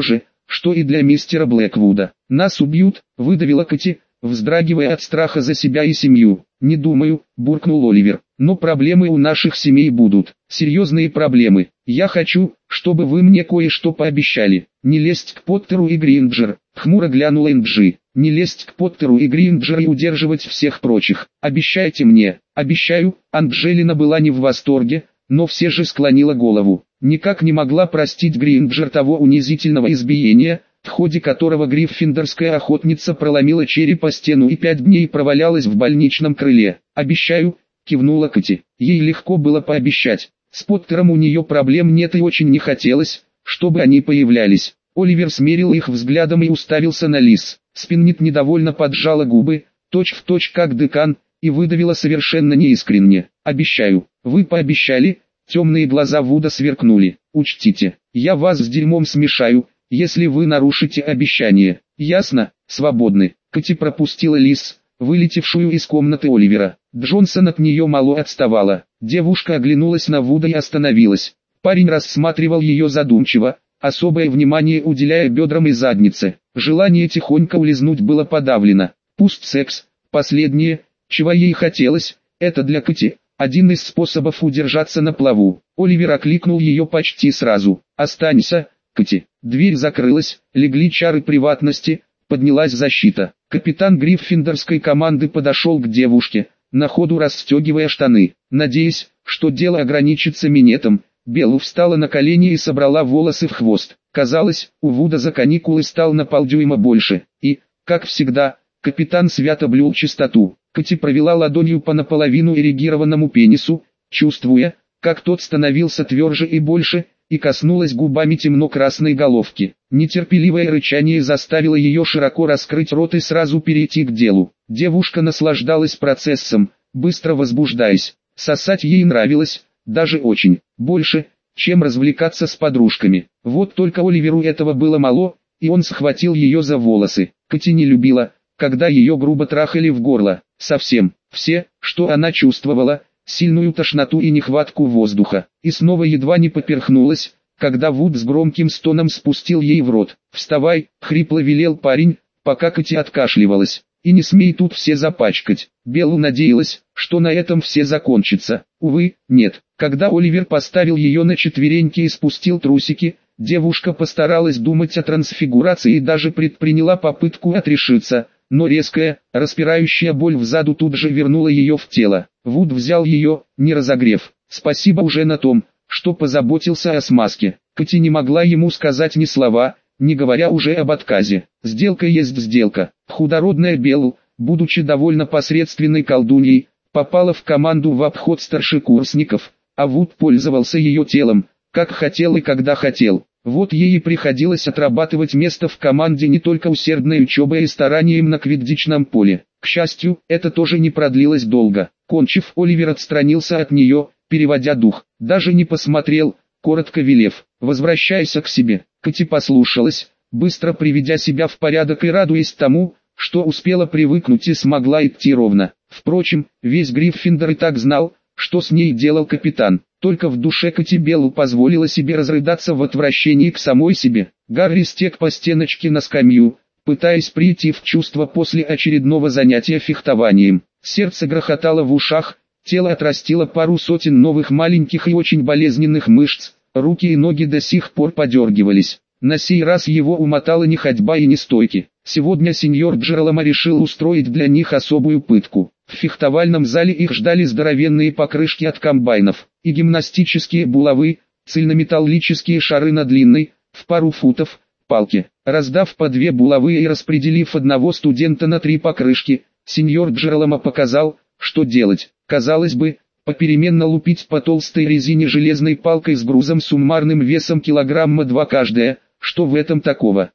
что и для мистера Блэквуда. «Нас убьют», — выдавила Кэти, вздрагивая от страха за себя и семью. «Не думаю», — буркнул Оливер, — «но проблемы у наших семей будут, серьезные проблемы. Я хочу, чтобы вы мне кое-что пообещали. Не лезть к Поттеру и Гринджер», — хмуро глянула Энджи. «Не лезть к Поттеру и Гринджер и удерживать всех прочих. Обещайте мне». «Обещаю». Анджелина была не в восторге, но все же склонила голову. Никак не могла простить Гринджер того унизительного избиения, в ходе которого гриффиндорская охотница проломила череп о стену и 5 дней провалялась в больничном крыле. «Обещаю», — кивнула Кэти. Ей легко было пообещать. С Поттером у нее проблем нет и очень не хотелось, чтобы они появлялись. Оливер смерил их взглядом и уставился на Лиз. Спиннит недовольно поджала губы, точь-в-точь как декан, и выдавила совершенно неискренне. «Обещаю». «Вы пообещали?» Темные глаза Вуда сверкнули. «Учтите, я вас с дерьмом смешаю, если вы нарушите обещание. Ясно? Свободны». Кэти пропустила Лиз, вылетевшую из комнаты Оливера. Джонсон от нее мало отставала. Девушка оглянулась на Вуда и остановилась. Парень рассматривал ее задумчиво, особое внимание уделяя бедрам и заднице. Желание тихонько улизнуть было подавлено. Пусть секс, последнее, чего ей хотелось, это для Кэти один из способов удержаться на плаву. Оливер окликнул ее почти сразу. «Останься, Кэти». Дверь закрылась, легли чары приватности, поднялась защита. Капитан гриффиндорской команды подошел к девушке, на ходу расстегивая штаны. Надеясь, что дело ограничится минетом, Белла встала на колени и собрала волосы в хвост. Казалось, у Вуда за каникулы стал на полдюйма больше. И, как всегда, капитан свято блюл чистоту. Кэти провела ладонью по наполовину эрегированному пенису, чувствуя, как тот становился тверже и больше, и коснулась губами темно-красной головки. Нетерпеливое рычание заставило ее широко раскрыть рот и сразу перейти к делу. Девушка наслаждалась процессом, быстро возбуждаясь. Сосать ей нравилось, даже очень, больше, чем развлекаться с подружками. Вот только Оливеру этого было мало, и он схватил ее за волосы. Кэти не любила, когда ее грубо трахали в горло. Совсем. Все, что она чувствовала, сильную тошноту и нехватку воздуха. И снова едва не поперхнулась, когда Вуд с громким стоном спустил ей в рот. «Вставай», — хрипло велел парень, пока Кэти откашливалась. «И не смей тут все запачкать». Белла надеялась, что на этом все закончится. Увы, нет. Когда Оливер поставил ее на четвереньки и спустил трусики, девушка постаралась думать о трансфигурации и даже предприняла попытку отрешиться. Но резкая, распирающая боль взаду тут же вернула ее в тело. Вуд взял ее, не разогрев. Спасибо уже на том, что позаботился о смазке. Кэти не могла ему сказать ни слова, не говоря уже об отказе. Сделка есть сделка. Худородная Белл, будучи довольно посредственной колдуньей, попала в команду в обход старшекурсников, а Вуд пользовался ее телом, как хотел и когда хотел. Вот ей и приходилось отрабатывать место в команде не только усердной учебой и старанием на квиддичном поле. К счастью, это тоже не продлилось долго. Кончив, Оливер отстранился от нее, переводя дух. Даже не посмотрел, коротко велев: «Возвращайся к себе». Кэти послушалась, быстро приведя себя в порядок и радуясь тому, что успела привыкнуть и смогла идти ровно. Впрочем, весь Гриффиндор и так знал, что с ней делал капитан. Только в душе Кэти Белл позволила себе разрыдаться в отвращении к самой себе. Гарри стек по стеночке на скамью, пытаясь прийти в чувство после очередного занятия фехтованием. Сердце грохотало в ушах, тело отрастило пару сотен новых маленьких и очень болезненных мышц, руки и ноги до сих пор подергивались. На сей раз его умотала не ходьба и не стойки. Сегодня сеньор Джералома решил устроить для них особую пытку. В фехтовальном зале их ждали здоровенные покрышки от комбайнов, и гимнастические булавы, цельнометаллические шары на длинной, в пару футов, палке. Раздав по 2 булавы и распределив одного студента на 3 покрышки, сеньор Джералома показал, что делать. Казалось бы, попеременно лупить по толстой резине железной палкой с грузом суммарным весом килограмма 2 каждая. Что в этом такого?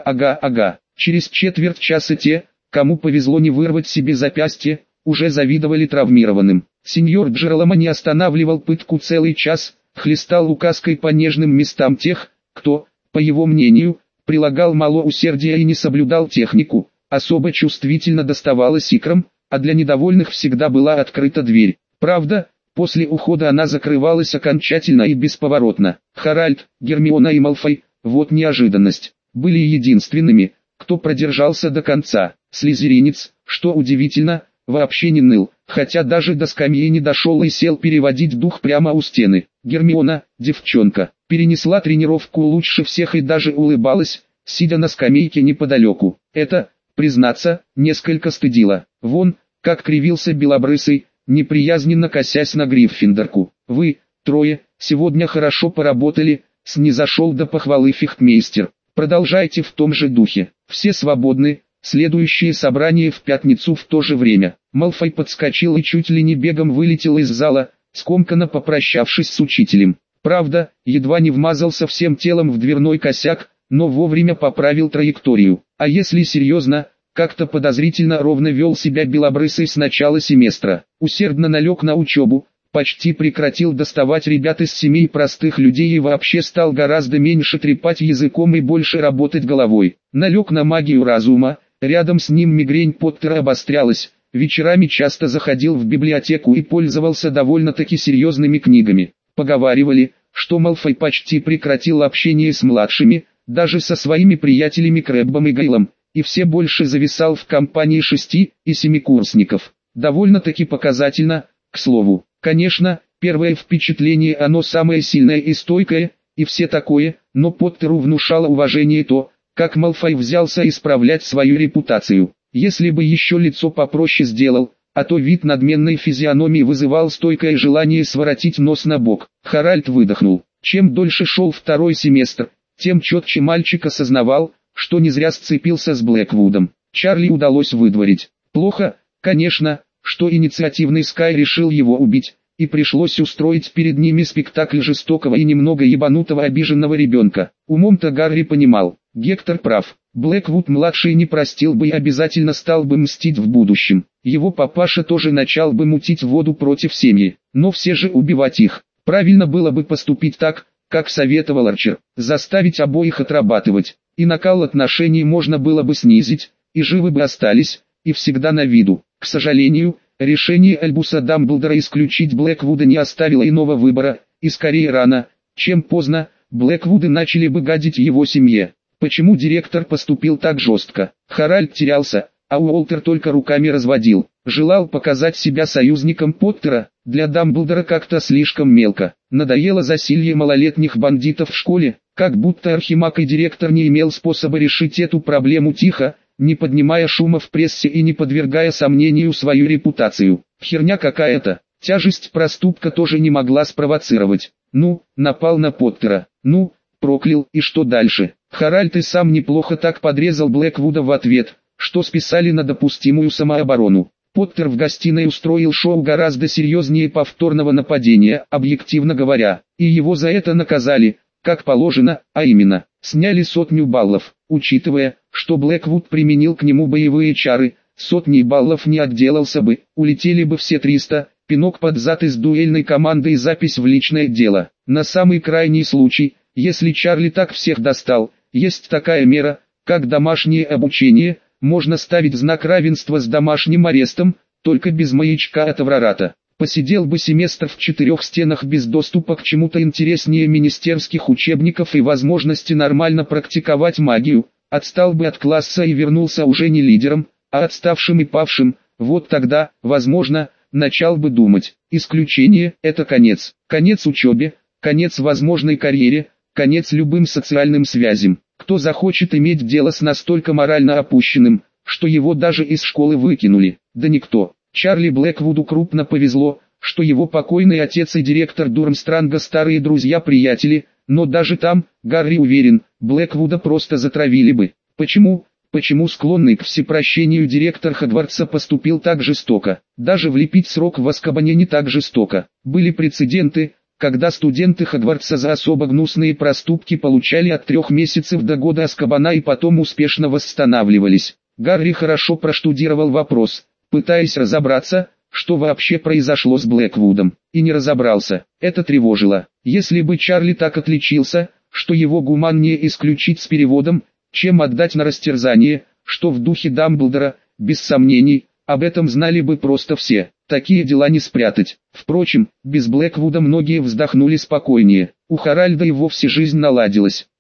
Ага. Через четверть часа те, кому повезло не вырвать себе запястье, уже завидовали травмированным. Сеньор Джералома не останавливал пытку целый час, хлестал указкой по нежным местам тех, кто, по его мнению, прилагал мало усердия и не соблюдал технику. Особо чувствительно доставалось икрам, а для недовольных всегда была открыта дверь. Правда, после ухода она закрывалась окончательно и бесповоротно. Харальд, Гермиона и Малфой, вот неожиданность. были единственными, кто продержался до конца. Слизеринец, что удивительно, вообще не ныл, хотя даже до скамьи не дошел и сел переводить дух прямо у стены. Гермиона, девчонка, перенесла тренировку лучше всех и даже улыбалась, сидя на скамейке неподалеку. Это, признаться, несколько стыдило. Вон, как кривился белобрысый, неприязненно косясь на Гриффиндорку. «Вы, трое, сегодня хорошо поработали», — снизошел до похвалы фехтмейстер. «Продолжайте в том же духе. Все свободны, следующее собрание в пятницу в то же время». Малфой подскочил и чуть ли не бегом вылетел из зала, скомканно попрощавшись с учителем. Правда, едва не вмазался всем телом в дверной косяк, но вовремя поправил траекторию. А если серьезно, как-то подозрительно ровно вел себя белобрысый с начала семестра. Усердно налег на учебу, почти прекратил доставать ребят из семей простых людей и вообще стал гораздо меньше трепать языком и больше работать головой. Налег на магию разума, рядом с ним мигрень Поттера обострялась, вечерами часто заходил в библиотеку и пользовался довольно-таки серьезными книгами. Поговаривали, что Малфой почти прекратил общение с младшими, даже со своими приятелями Крэббом и Гейлом, и все больше зависал в компании 6- и 7-курсников. Довольно-таки показательно, к слову. Конечно, первое впечатление оно самое сильное и стойкое, и все такое, но Поттеру внушало уважение то, как Малфой взялся исправлять свою репутацию. Если бы еще лицо попроще сделал, а то вид надменной физиономии вызывал стойкое желание своротить нос на бок. Харальд выдохнул. Чем дольше шел второй семестр, тем четче мальчик осознавал, что не зря сцепился с Блэквудом. Чарли удалось выдворить. Плохо, конечно, что инициативный Скай решил его убить, и пришлось устроить перед ними спектакль жестокого и немного ебанутого обиженного ребенка. Умом-то Гарри понимал, Гектор прав. Блэквуд-младший не простил бы и обязательно стал бы мстить в будущем. Его папаша тоже начал бы мутить воду против семьи, но все же убивать их. Правильно было бы поступить так, как советовал Арчер, заставить обоих отрабатывать, и накал отношений можно было бы снизить, и живы бы остались, и всегда на виду. К сожалению, решение Альбуса Дамблдора исключить Блэквуда не оставило иного выбора, и скорее рано, чем поздно, Блэквуды начали бы гадить его семье. Почему директор поступил так жестко? Харальд терялся, а Уолтер только руками разводил. Желал показать себя союзником Поттера, для Дамблдора как-то слишком мелко. Надоело засилье малолетних бандитов в школе, как будто архимаг и директор не имел способа решить эту проблему тихо, не поднимая шума в прессе и не подвергая сомнению свою репутацию. Херня какая-то, тяжесть проступка тоже не могла спровоцировать. Ну, напал на Поттера, ну, проклял, и что дальше? Харальд и сам неплохо так подрезал Блэквуда в ответ, что списали на допустимую самооборону. Поттер в гостиной устроил шоу гораздо серьезнее повторного нападения, объективно говоря, и его за это наказали, как положено, а именно, сняли 100 баллов. Учитывая, что Блэквуд применил к нему боевые чары, 100 баллов не отделался бы, улетели бы все 300, пинок под зад из дуэльной команды и запись в личное дело. На самый крайний случай, если Чарли так всех достал, есть такая мера, как домашнее обучение, можно ставить знак равенства с домашним арестом, только без маячка от Аврората. Посидел бы семестр в 4 стенах без доступа к чему-то интереснее министерских учебников и возможности нормально практиковать магию, отстал бы от класса и вернулся уже не лидером, а отставшим и павшим, вот тогда, возможно, начал бы думать. Исключение – это конец. Конец учебе, конец возможной карьере, конец любым социальным связям. Кто захочет иметь дело с настолько морально опущенным, что его даже из школы выкинули? Да никто. Чарли Блэквуду крупно повезло, что его покойный отец и директор Дурмстранга старые друзья-приятели, но даже там, Гарри уверен, Блэквуда просто затравили бы. Почему? Почему склонный к всепрощению директор Хогвартса поступил так жестоко? Даже влепить срок в Азкабане не так жестоко. Были прецеденты, когда студенты Хогвартса за особо гнусные проступки получали от 3 месяцев до года Азкабана и потом успешно восстанавливались. Гарри хорошо проштудировал вопрос, пытаясь разобраться, что вообще произошло с Блэквудом, и не разобрался. Это тревожило. Если бы Чарли так отличился, что его гуманнее исключить с переводом, чем отдать на растерзание, что в духе Дамблдора, без сомнений, об этом знали бы просто все. Такие дела не спрятать. Впрочем, без Блэквуда многие вздохнули спокойнее. У Харальда и вовсе жизнь наладилась.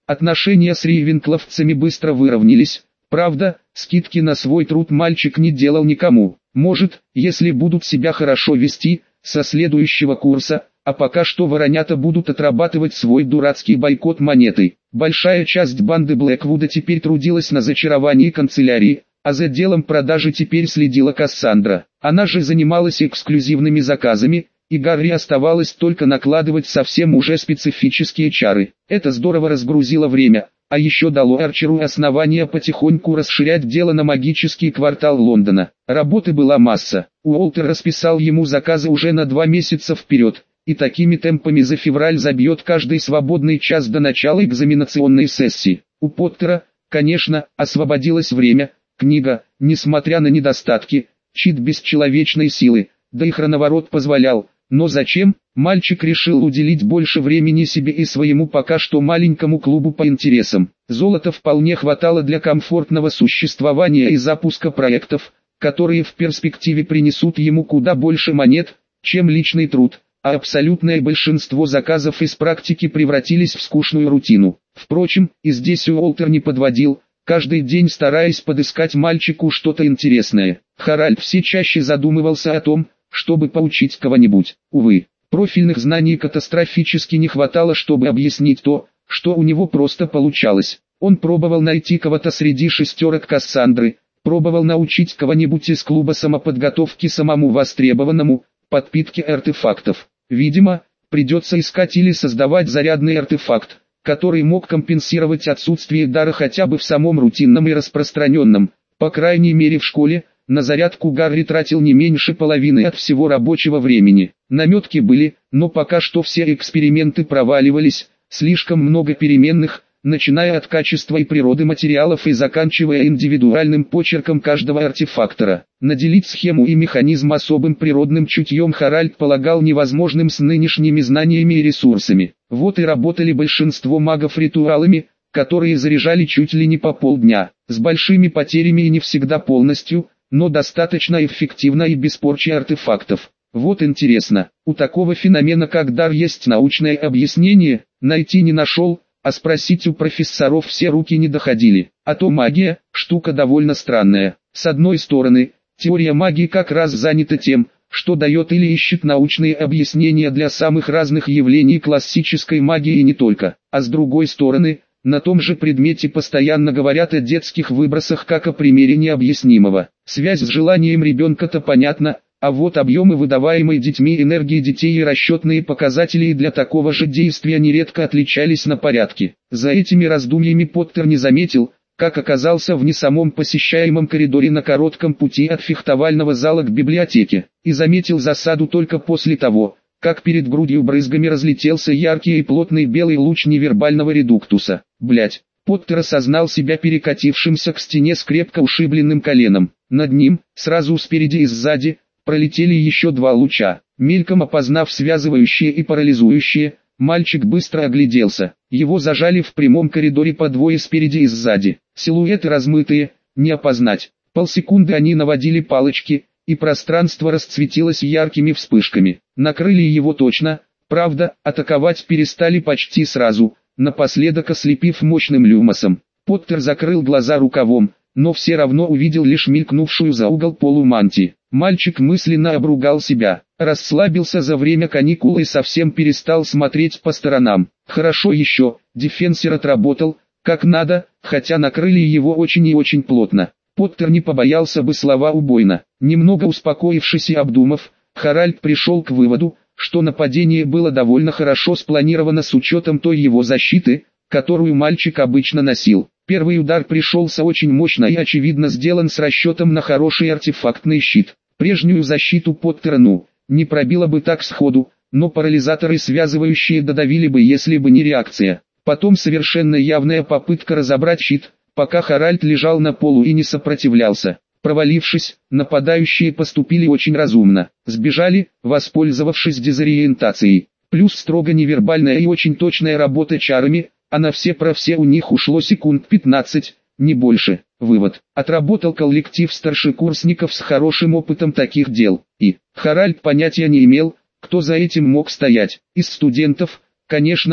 Отношения с рейвенкловцами быстро выровнялись. Правда, скидки на свой труд мальчик не делал никому. Может, если будут себя хорошо вести, со следующего курса, а пока что воронята будут отрабатывать свой дурацкий бойкот монетой. Большая часть банды Блэквуда теперь трудилась на зачаровании канцелярии, а за делом продажи теперь следила Кассандра. Она же занималась эксклюзивными заказами, и Гарри оставалось только накладывать совсем уже специфические чары. Это здорово разгрузило время, а еще дало Арчеру основание потихоньку расширять дело на магический квартал Лондона. Работы была масса. Уолтер расписал ему заказы уже на 2 месяца вперед, и такими темпами за февраль забьет каждый свободный час до начала экзаменационной сессии. У Поттера, конечно, освободилось время. Книга, несмотря на недостатки, чит бесчеловечной силы, да и хроноворот позволял. Но зачем? Мальчик решил уделить больше времени себе и своему пока что маленькому клубу по интересам. Золота вполне хватало для комфортного существования и запуска проектов, которые в перспективе принесут ему куда больше монет, чем личный труд, а абсолютное большинство заказов из практики превратились в скучную рутину. Впрочем, и здесь Уолтер не подводил, каждый день стараясь подыскать мальчику что-то интересное. Харальд все чаще задумывался о том, чтобы поучить кого-нибудь. Увы, профильных знаний катастрофически не хватало, чтобы объяснить то, что у него просто получалось. Он пробовал найти кого-то среди шестерок Кассандры, пробовал научить кого-нибудь из клуба самоподготовки самому востребованному, подпитке артефактов. Видимо, придется искать или создавать зарядный артефакт, который мог компенсировать отсутствие дара хотя бы в самом рутинном и распространенном, по крайней мере в школе. На зарядку Гарри тратил не меньше половины от всего рабочего времени. Наметки были, но пока что все эксперименты проваливались, слишком много переменных, начиная от качества и природы материалов и заканчивая индивидуальным почерком каждого артефактора. Наделить схему и механизм особым природным чутьем Харальд полагал невозможным с нынешними знаниями и ресурсами. Вот и работали большинство магов ритуалами, которые заряжали чуть ли не по полдня, с большими потерями и не всегда полностью, но достаточно эффективно и без порчи артефактов. Вот интересно, у такого феномена как дар есть научное объяснение? Найти не нашел, а спросить у профессоров все руки не доходили. А то магия, штука довольно странная. С одной стороны, теория магии как раз занята тем, что дает или ищет научные объяснения для самых разных явлений классической магии и не только. А с другой стороны, на том же предмете постоянно говорят о детских выбросах как о примере необъяснимого. Связь с желанием ребенка-то понятна, а вот объемы выдаваемой детьми энергии детей и расчетные показатели для такого же действия нередко отличались на порядки. За этими раздумьями Поттер не заметил, как оказался в не самом посещаемом коридоре на коротком пути от фехтовального зала к библиотеке, и заметил засаду только после того, как перед грудью брызгами разлетелся яркий и плотный белый луч невербального редуктуса. Блять, Поттер осознал себя перекатившимся к стене с крепко ушибленным коленом. Над ним, сразу спереди и сзади, пролетели еще 2 луча. Мельком опознав связывающие и парализующие, мальчик быстро огляделся. Его зажали в прямом коридоре по 2 спереди и сзади. Силуэты размытые, не опознать. Полсекунды они наводили палочки, и пространство расцветилось яркими вспышками. Накрыли его точно, правда, атаковать перестали почти сразу, напоследок ослепив мощным люмосом. Поттер закрыл глаза рукавом, но все равно увидел лишь мелькнувшую за угол полумантии. Мальчик мысленно обругал себя, расслабился за время каникул и совсем перестал смотреть по сторонам. Хорошо еще, дефенсер отработал, как надо, хотя накрыли его очень и очень плотно. Поттер не побоялся бы слова убойно. Немного успокоившись и обдумав, Харальд пришел к выводу, что нападение было довольно хорошо спланировано с учетом той его защиты, которую мальчик обычно носил. Первый удар пришелся очень мощно и очевидно сделан с расчетом на хороший артефактный щит. Прежнюю защиту Поттера не пробило бы так сходу, но парализаторы связывающие додавили бы, если бы не реакция. Потом совершенно явная попытка разобрать щит, пока Харальд лежал на полу и не сопротивлялся. Провалившись, нападающие поступили очень разумно. Сбежали, воспользовавшись дезориентацией. Плюс строго невербальная и очень точная работа чарами, а на все про все у них ушло секунд 15, не больше. Вывод. Отработал коллектив старшекурсников с хорошим опытом таких дел. И Харальд понятия не имел, кто за этим мог стоять. Из студентов, конечно,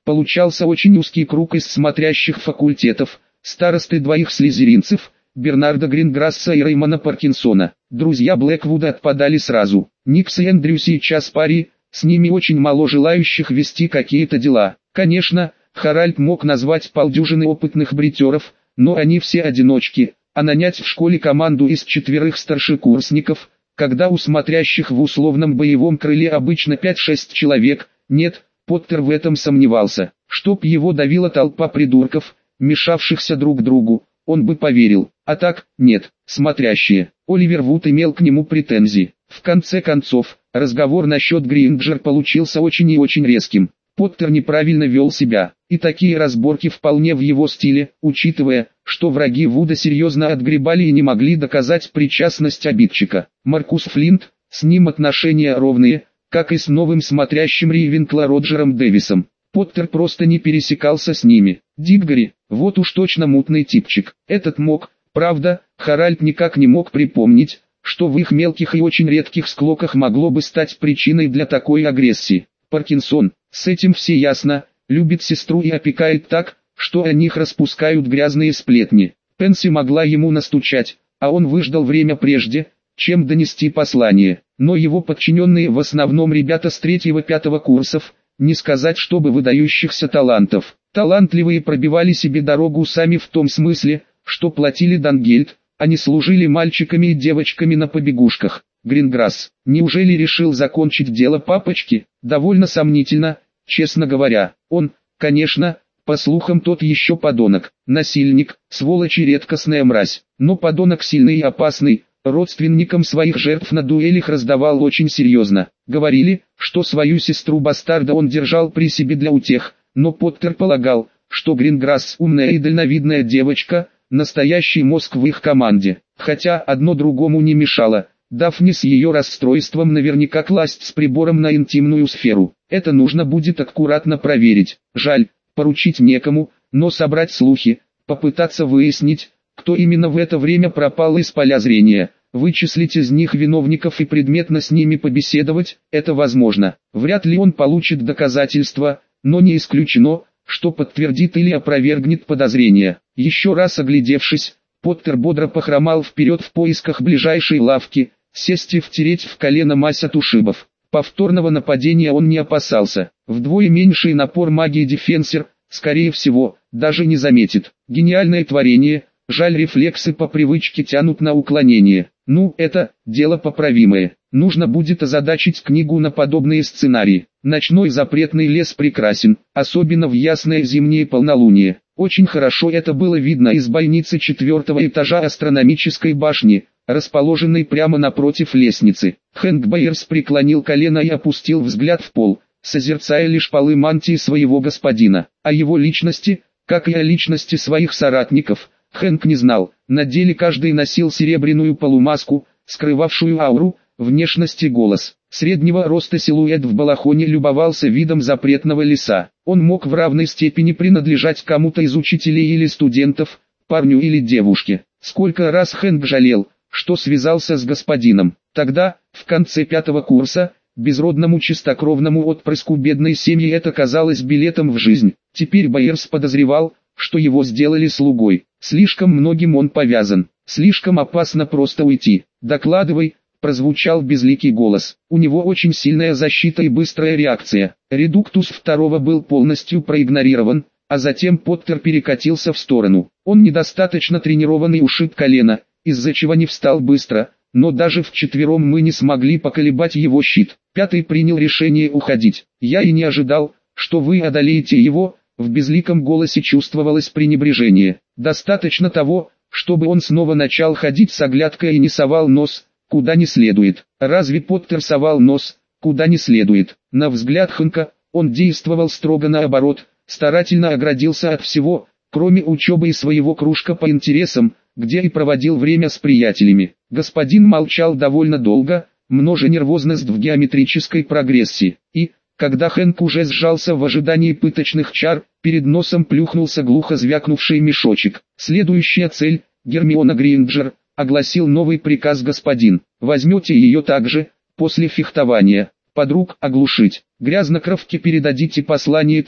Получался очень узкий круг из смотрящих факультетов, старосты двоих слизеринцев, Бернарда Гринграсса и Рэймона Паркинсона. Друзья Блэквуда отпадали сразу. Никс и Эндрю сейчас пари, с ними очень мало желающих вести какие-то дела. Конечно, Харальд мог назвать полдюжины опытных бритеров, но они все одиночки, а нанять в школе команду из 4 старшекурсников, когда у смотрящих в условном боевом крыле обычно 5-6 человек, нет, Поттер в этом сомневался. Чтоб его давила толпа придурков, мешавшихся друг другу, он бы поверил, а так, нет, смотрящие. Оливер Вуд имел к нему претензии. В конце концов, разговор насчет Гринджер получился очень и очень резким. Поттер неправильно вел себя, и такие разборки вполне в его стиле, учитывая, что враги Вуда серьезно отгребали и не могли доказать причастность обидчика. Маркус Флинт, с ним отношения ровные, как и с новым смотрящим Рейвенкла Роджером Дэвисом. Поттер просто не пересекался с ними. Диггори, вот уж точно мутный типчик. Этот мог, правда, Харальд никак не мог припомнить, что в их мелких и очень редких склоках могло бы стать причиной для такой агрессии. Паркинсон, с этим все ясно, любит сестру и опекает так, что о них распускают грязные сплетни. Пенси могла ему настучать, а он выждал время прежде, чем донести послание. Но его подчиненные в основном ребята с 3-5 курсов, не сказать чтобы выдающихся талантов. Талантливые пробивали себе дорогу сами в том смысле, что платили дангельд, а не служили мальчиками и девочками на побегушках. Гринграсс, неужели решил закончить дело папочки? Довольно сомнительно, честно говоря. Он, конечно, по слухам тот еще подонок, насильник, сволочь и редкостная мразь. Но подонок сильный и опасный, родственникам своих жертв на дуэлях раздавал очень серьезно. Говорили, что свою сестру-бастарда он держал при себе для утех, но Поттер полагал, что Гринграсс умная и дальновидная девочка, настоящий мозг в их команде. Хотя одно другому не мешало, Дафни с ее расстройством наверняка класть с прибором на интимную сферу. Это нужно будет аккуратно проверить. Жаль, поручить некому, но собрать слухи, попытаться выяснить, кто именно в это время пропал из поля зрения. Вычислить из них виновников и предметно с ними побеседовать, это возможно. Вряд ли он получит доказательства, но не исключено, что подтвердит или опровергнет подозрения. Еще раз оглядевшись, Поттер бодро похромал вперед в поисках ближайшей лавки, сесть и втереть в колено мазь от ушибов. Повторного нападения он не опасался. Вдвое меньший напор магии Дефенсер, скорее всего, даже не заметит. Гениальное творение, жаль рефлексы по привычке тянут на уклонение. Ну, это, дело поправимое. Нужно будет озадачить книгу на подобные сценарии. Ночной запретный лес прекрасен, особенно в ясное зимнее полнолуние. Очень хорошо это было видно из бойницы 4-го этажа астрономической башни, расположенной прямо напротив лестницы. Хэнк Байерс преклонил колено и опустил взгляд в пол, созерцая лишь полы мантии своего господина. О его личности, как и о личности своих соратников, Хэнк не знал. На деле каждый носил серебряную полумаску, скрывавшую ауру, внешность и голос. Среднего роста силуэт в балахоне любовался видом запретного леса. Он мог в равной степени принадлежать кому-то из учителей или студентов, парню или девушке. Сколько раз Хэнк жалел, что связался с господином. Тогда, в конце 5-го курса, безродному чистокровному отпрыску бедной семьи это казалось билетом в жизнь. Теперь Байерс подозревал, что его сделали слугой. Слишком многим он повязан. Слишком опасно просто уйти. «Докладывай», прозвучал безликий голос. У него очень сильная защита и быстрая реакция. Редуктус второго был полностью проигнорирован, а затем Поттер перекатился в сторону. Он недостаточно тренирован и ушиб колено, из-за чего не встал быстро, но даже вчетвером мы не смогли поколебать его щит. 5-й принял решение уходить. Я и не ожидал, что вы одолеете его. В безликом голосе чувствовалось пренебрежение. Достаточно того, чтобы он снова начал ходить с оглядкой и не совал нос, куда не следует. Разве Поттер совал нос, куда не следует? На взгляд Хэнка, он действовал строго наоборот, старательно оградился от всего, кроме учебы и своего кружка по интересам, где и проводил время с приятелями. Господин молчал довольно долго, множа нервозность в геометрической прогрессии, и, когда Хэнк уже сжался в ожидании пыточных чар, перед носом плюхнулся глухо звякнувший мешочек. Следующая цель, Гермиона Гринджер, огласил новый приказ господин. Возьмете ее также, после фехтования, подруг оглушить. Грязнокровке передадите послание так,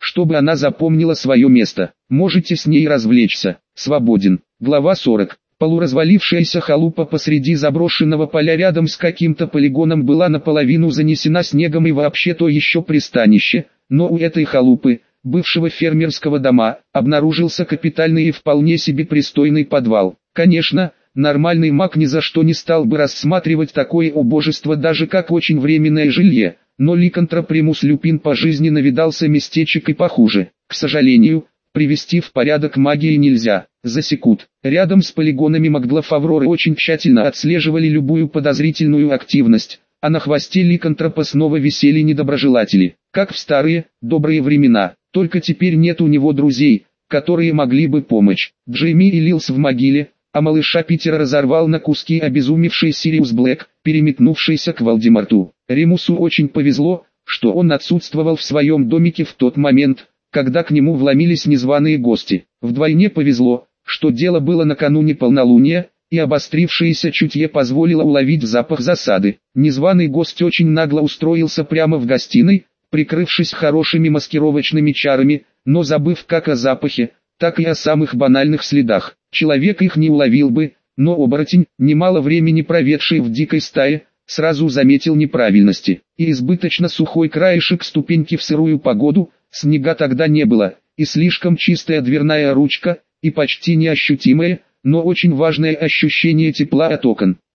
чтобы она запомнила свое место. Можете с ней развлечься. Свободен. Глава 40. Полуразвалившаяся халупа посреди заброшенного поля рядом с каким-то полигоном была наполовину занесена снегом и вообще то еще пристанище, но у этой халупы, бывшего фермерского дома, обнаружился капитальный и вполне себе пристойный подвал. Конечно, нормальный маг ни за что не стал бы рассматривать такое убожество даже как очень временное жилье, но ликантроп Ремус Люпин по жизни навидался местечек и похуже. К сожалению, привести в порядок магии нельзя, засекут. Рядом с полигонами Магдлов Авроры очень тщательно отслеживали любую подозрительную активность, а на хвосте ликантропа снова висели недоброжелатели, как в старые, добрые времена, только теперь нет у него друзей, которые могли бы помочь. Джейми и Лилс в могиле, а малыша Питера разорвал на куски обезумевший Сириус Блэк, переметнувшийся к Волдеморту. Ремусу очень повезло, что он отсутствовал в своем домике в тот момент, когда к нему вломились незваные гости. Вдвойне повезло, что дело было накануне полнолуния, и обострившееся чутье позволило уловить запах засады. Незваный гость очень нагло устроился прямо в гостиной, прикрывшись хорошими маскировочными чарами, но забыв как о запахе, так и о самых банальных следах. Человек их не уловил бы, но оборотень, немало времени проведший в дикой стае, сразу заметил неправильности. И избыточно сухой краешек ступеньки в сырую погоду, снега тогда не было, и слишком чистая дверная ручка, и почти неощутимое, но очень важное ощущение тепла от окон.